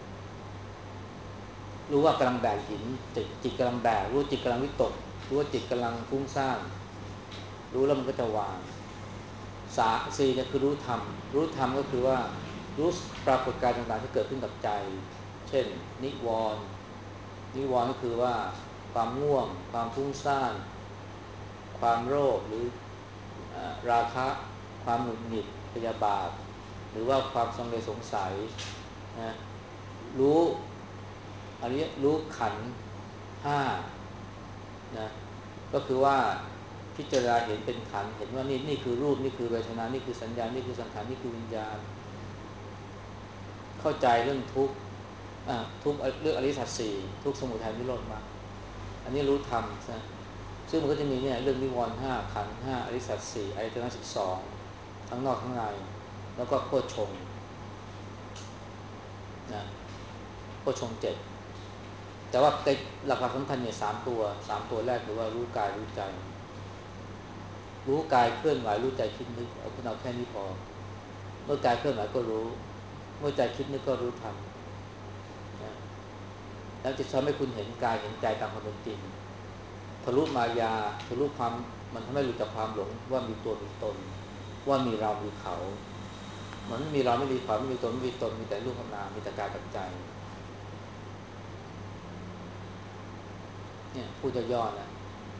รู้ว่ากำลังแบกหินจิตจิตกำลังแบกรู้จิตกำลังวิตกรู้ว่าจิตกำลังฟุ้งซ่านรู้แล้วมันก็จะวางสามสี่เนี่ยคือรู้ธรรมรู้ธรรมก็คือว่ารู้ปรากฏการณ์ต่างๆที่เกิดขึ้นกับใจเช่นนิวรณ์นิวรณ์ก็คือว่าความง่วงความฟุ้งซ่านความโลภหรือราคะความหงุดหงิดพยาบาทหรือว่าความสงสัยสงสัยนะรู้อันนี้รู้ขันธ์ห้านะก็คือว่าพิจารณาเห็นเป็นขันธ์เห็นว่านี่นี่คือรูปนี่คือเวทนานี่คือสัญญานี่คือสังขารนี่คือวิญญาณเข้าใจเรื่องทุกข์อ่ะทุกข์เรื่องอริยสัจสี่ทุกข์สมุทัยนิโรธมรรคอันนี้รู้ธรรมนะซึ่งมันก็จะมีเนี่ยเรื่องนิวรณ์ห้าขันธ์ห้าอริยสัจสี่อายตนะสิบสองทั้งนอกทั้งในแล้วก็โพชฌงค์นะโพชฌงค์เจ็ดแต่ว่าหลักๆสำคัญเนี่ยสามตัวสามตัวแรกคือว่ารู้กายรู้ใจรู้กายเคลื่อนไหวรู้ใจคิดนึกเอาคุณเอาแค่นี้พอเมื่อกายเคลื่อนไหวก็รู้เมื่อใจคิดนึกก็รู้ทันนะแล้วจะทำให้คุณเห็นกายเห็นใจตามความเป็นจริงทะลุมายาทะลุความมันทำให้หลุดจากความหลงว่ามีตัวมีตนว่ามีเรามีเขามันไม่มีเราไม่มีเขาไม่มีตัวไม่มีตนมีแต่รูปนามมีแต่กายกับใจเนี่ยพูดย่อๆนะ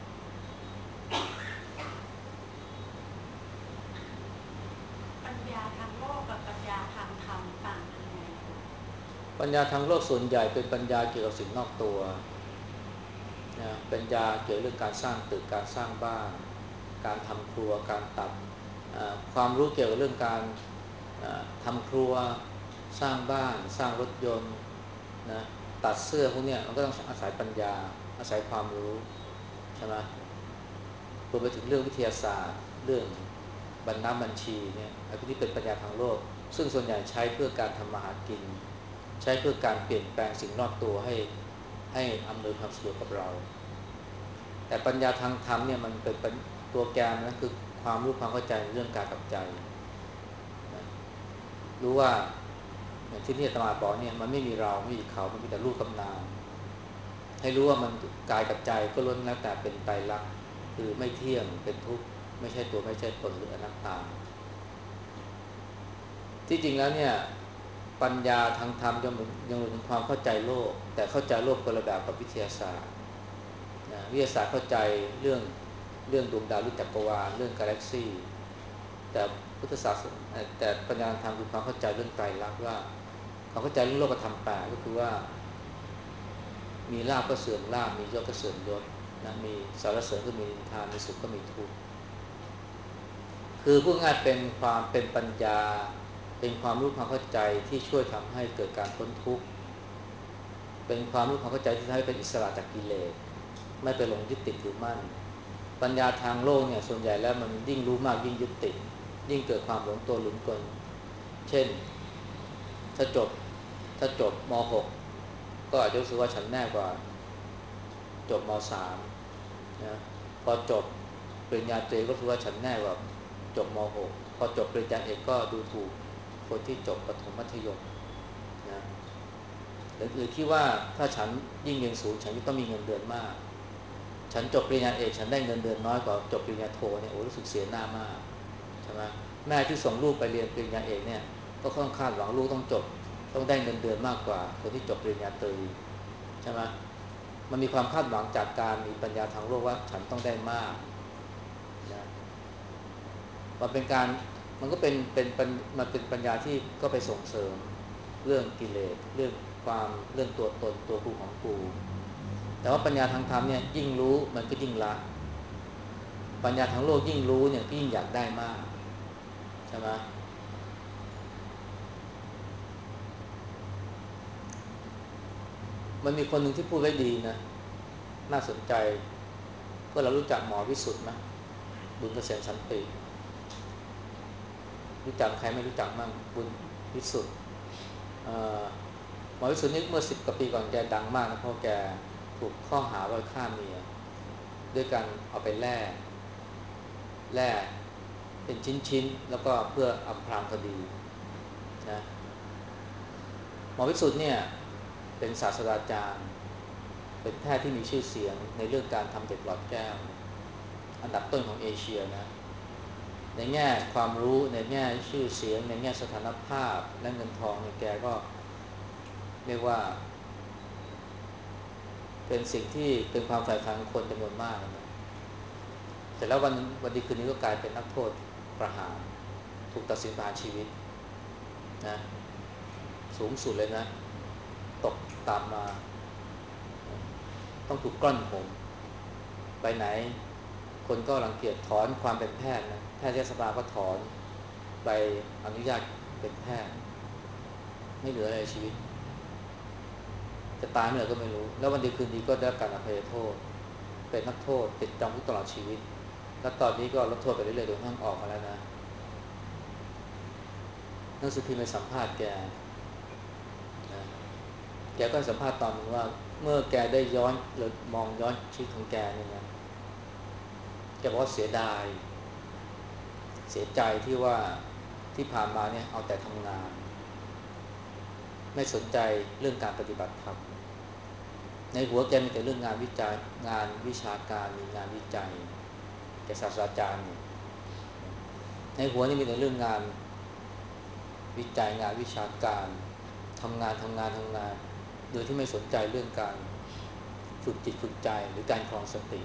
ปัญญาทางโลกกับปัญญาทางธรรมต่างกันยังไงคะปัญญาทางโลกส่วนใหญ่เป็นปัญญาเกี่ยวกับสิ่งนอกตัวนะปัญญาเกี่ยวเรื่องการสร้างตึกการสร้างบ้านการทำครัวการตัดความรู้เกี่ยวกับเรื่องการทำครัวสร้างบ้านสร้างรถยนต์นะตัดเสื้อพวกนี้มันก็ต้องอาศัยปัญญาอาศัยความรู้ใช่ไหมรวมไปถึงเรื่องวิทยาศาสตร์เรื่องบรรณบัญชีเนี่ยไอ้พวกนี้เป็นปัญญาทางโลกซึ่งส่วนใหญ่ใช้เพื่อการทำมาหากินใช้เพื่อการเปลี่ยนแปลงสิ่งรอบตัวให้ให้อำนวยความสะดวกกับเราแต่ปัญญาทางธรรมเนี่ยมันเป็นตัวแกนนะคือความรู้ความเข้าใจในเรื่องกายกับใจนะรู้ว่าอย่างที่นี่อาตมาบอกเนี่ยมันไม่มีเราไม่มีเขามันมีแต่รูปกับนามให้รู้ว่ามันกายกับใจก็ล้วนแล้วแต่เป็นไตรลักษณ์คือไม่เที่ยงเป็นทุกข์ไม่ใช่ตัวไม่ใช่ตนหรืออนัตตาที่จริงแล้วเนี่ยปัญญาทางธรรมยังยังรวมถึงความเข้าใจโลกแต่เข้าใจโลกคนละแบบกับวิทยาศาสตร์นะวิทยาศาสตร์เข้าใจเรื่องเรื่องดวงดาวหรือจักรวาลเรื่องกาแล็กซี่แต่พุทธศาสนาแต่ปัญญาทางคือความเข้าใจเรื่องไตรลักษณ์ว่าความเข้าใจเรื่องโลกธรรมแปดก็คือว่ามีลาภก็เสื่อมลาภมียศก็เสื่อมยศนะมีสารเสริญก็มีนินทามีสุขก็มีทุกข์คือพูดง่ายเป็นความเป็นปัญญาเป็นความรู้ความเข้าใจที่ช่วยทำให้เกิดการพ้นทุกข์เป็นความรู้ความเข้าใจที่ทำให้เป็นอิสระจากกิเลสไม่ไปหลงยึดติดถือมั่นปัญญาทางโลกเนี่ยส่วนใหญ่แล้วมันยิ่งรู้มากยิ่งยึดติดยิ่งเกิดความหลงตัวหลงตนเช่นถ้าจบถ้าจบม หก ก็อาจจะรู้สึกว่าฉันแน่กว่าจบม สาม นะพอจบปริญญาตรีก็รู้สึกว่าฉันแน่กว่าจบม หก พอจบปริญญาเอกก็ดูถูกคนที่จบประถมมัธยมนะหรือหรือคิดว่าถ้าฉันยิ่งเรียนสูงฉันจะต้องมีเงินเดือนมากฉันจบปริญญาเอกฉันได้เงินเดือนน้อยกว่าจบปริญญาโทเนี่ยโอ้รู้สึกเสียหน้ามากใช่ไหมแม่ที่ส่งลูกไปเรียนปริญญาเอกเนี่ยก็ค่อนข้างหวังลูกต้องจบต้องได้เงินเดือนมากกว่าคนที่จบปริญญาตรีใช่ไหมมันมีความคาดหวังจากการมีปัญญาทางโลกว่าฉันต้องได้มากนะมันเป็นการมันก็เป็นเป็นมันเป็นปัญญาที่ก็ไปส่งเสริมเรื่องกิเลสเรื่องความเรื่องตัวตนตัวกูของกูแต่ว่าปัญญาทางธรรมเนี่ยยิ่งรู้มันก็ยิ่งละปัญญาทางโลกยิ่งรู้เนี่ยก็ยิ่งอยากได้มากใช่ไหมมันมีคนหนึ่งที่พูดไว้ดีนะน่าสนใจก็เรารู้จักหมอวิสุทธ์ไหมบุญเกษมสันติรู้จักใครไม่รู้จักมั่งบุญวิสุทธ์หมอวิสุทธ์นี่เมื่อสิบกว่าปีก่อนแกดังมากนะเพราะแกถูกข้อหาว่าฆ่าเมียด้วยการเอาไปแล่แล่เป็นชิ้นๆแล้วก็เพื่ออำพรางคดีนะหมอวิสุทธ์เนี่ยเป็นศาสตราจารย์เป็นแพทย์ที่มีชื่อเสียงในเรื่องการทำเด็กหลอดแก้วอันดับต้นของเอเชียนะในแง่ความรู้ในแง่ชื่อเสียงในแง่สถานภาพและเงินทองเนี่ยแกก็เรียกว่าเป็นสิ่งที่เป็นความใฝ่ฝันของคนจำนวนมากนะแต่แล้ววันวันดีคืนนี้ก็กลายเป็นนักโทษประหารถูกตัดสินประหารชีวิตนะสูงสุดเลยนะตกตามมาต้องถูกกล้อนผมไปไหนคนก็รังเกียจถอนความเป็นแพทย์นะแพทยสภาก็ถอนใบอนุญาตเป็นแพทย์ไม่เหลืออะไรชีวิตจะตายเมื่อไหร่ก็ไม่รู้แล้ววันดีคืนดีก็ได้รับการอภัยโทษเป็นนักโทษติดจำคุกตลอดชีวิตแล้วตอนนี้ก็ลดโทษไปเรื่อยๆจนทั้งออกมาแล้วนะหนังสือพิมพ์ไปสัมภาษณ์แกนะแกก็สัมภาษณ์ตอนนึงว่าเมื่อแกได้ย้อนหรือมองย้อนชีวิตของแกเนี่ยนะแกบอกว่าเสียดายเสียใจที่ว่าที่ผ่านมาเนี่ยเอาแต่ทำงานไม่สนใจเรื่องการปฏิบัติธรรมในหัวแกมีแต่เรื่องงานวิจัยงานวิชาการมีงานวิจัยแกศาสตราจารย์ในหัวนี่มีแต่เรื่องงานวิจัยงานวิชาการทำงานทำงานทำงานโดยที่ไม่สนใจเรื่องการฝึกจิตฝึกใจหรือการครองสติ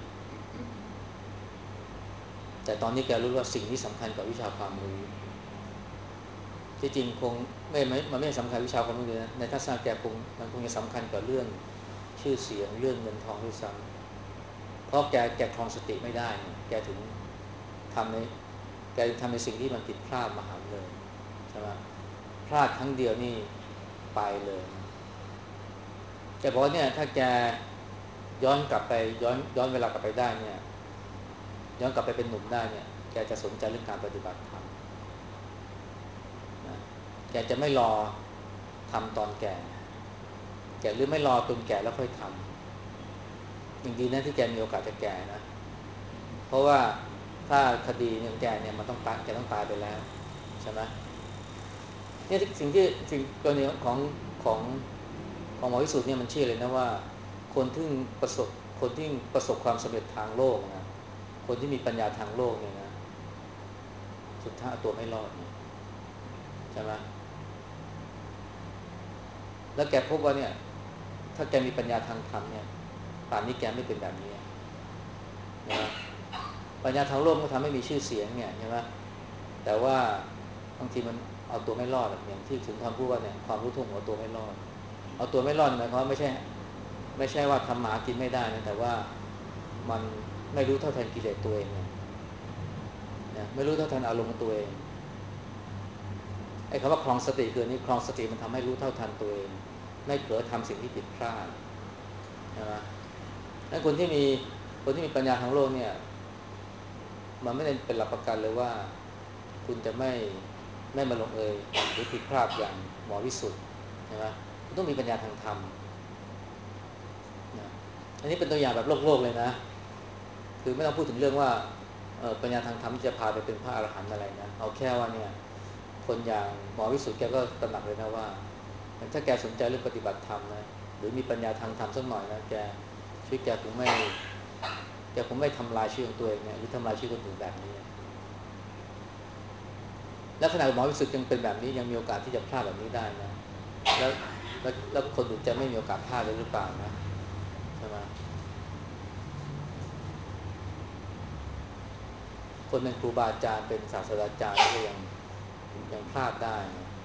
แต่ตอนนี้แกรู้ว่าสิ่งที่สำคัญกว่าวิชาความรู้ที่จริงคงไม่ไม่มันไม่สำคัญวิชาความรู้เลยนะในทัศนะแกคงมันคงจะสำคัญกว่าเรื่องชื่อเสียงเรื่องเงินทองด้วยซ้ำเพราะแกแกครองสติไม่ได้เนี่ยแกถึงทำในทแกทำในสิ่งที่มันผิดพลาดมหันต์เลยใช่ไหมพลาดครั้งเดียวนี่ไปเลยแกบอกว่าเนี่ยถ้าแกย้อนกลับไปย้อนย้อนเวลากลับไปได้เนี่ยย้อนกลับไปเป็นหนุ่มได้เนี่ยแกจะสนใจเรื่องการปฏิบัติธรรมนะแกจะไม่รอทำตอนแก่แกหรือไม่รอจนแก่แล้วค่อยทำอย่างดีนะที่แกมีโอกาสจะแก่นะเพราะว่าถ้าคดีเนี่ยแกเนี่ยมันต้องตายแกต้องตายไปแล้วใช่ไหมเนี่ยสิ่งที่สิ่งตัวนี้ของของของหมอวิสุทธิ์เนี่ยมันเชื่อเลยนะว่าคนที่ประสบคนที่ประสบความสำเร็จทางโลกนะคนที่มีปัญญาทางโลกเนี่ยนะสุดท้ายตัวไม่รอดนะใช่ไหมแล้วแกพบว่าเนี่ยถ้าแกมีปัญญาทางธรรมเนี่ยป่านนี้แกไม่เป็นแบบนี้นะปัญญาทางโลกมันทำให้มีชื่อเสียงเนี่ยใช่ไหมแต่ว่าบางทีมันเอาตัวไม่รอดอย่างที่สุนทรพูดว่าเนี่ยความรู้ทุ่งเอาตัวไม่รอดเอาตัวไม่รอดหมายความว่าไม่ใช่ไม่ใช่ว่าทำหมากินไม่ได้นะแต่ว่ามันไม่รู้เท่าทันกิเลสตัวเองเนี่ยนะไม่รู้เท่าทันอารมณ์ตัวเองไอ้คำว่าครองสติคือนี้ครองสติมันทำให้รู้เท่าทันตัวเองไม่เผลอทำสิ่งที่ผิดพลาดใช่ไหมนั่นคนที่มีคนที่มีปัญญาทางโลกเนี่ยมันไม่ได้เป็นหลักประกันเลยว่าคุณจะไม่ไม่มาลงเอยหรือผิดพลาดอย่างหมอวิสุทธิ์ใช่ไหมคุณต้องมีปัญญาทางธรรมนะอันนี้เป็นตัวอย่างแบบโลกโลกเลยนะคือไม่ต้องพูดถึงเรื่องว่าปัญญาทางธรรมจะพาไปเป็นพระอรหันต์อะไรนะเอาแค่ว่าเนี่ยคนอย่างหมอวิสุทธิ์แกก็ตระหนักเลยนะว่าถ้าแกสนใจเรื่องปฏิบัติธรรมนะหรือมีปัญญาทางธรรมสักหน่อยนะแกชีวิตแกคงไม่แกคงไม่ทำลายชีวิตของตัวเองเนี่ยหรือทำลายชีวิตคนอื่นแบบนี้และขณะหมอวิสุทธิ์ยังเป็นแบบนี้ยังมีโอกาสที่จะพลาดแบบนี้ได้นะแล้วแล้วแล้วคนอื่นจะไม่มีโอกาสพลาดเลยหรือเปล่านะใช่ไหมคนเป็นครูบาอาจารย์เป็นศาสตราจารย์ก็ยังยังพลาดได้นะ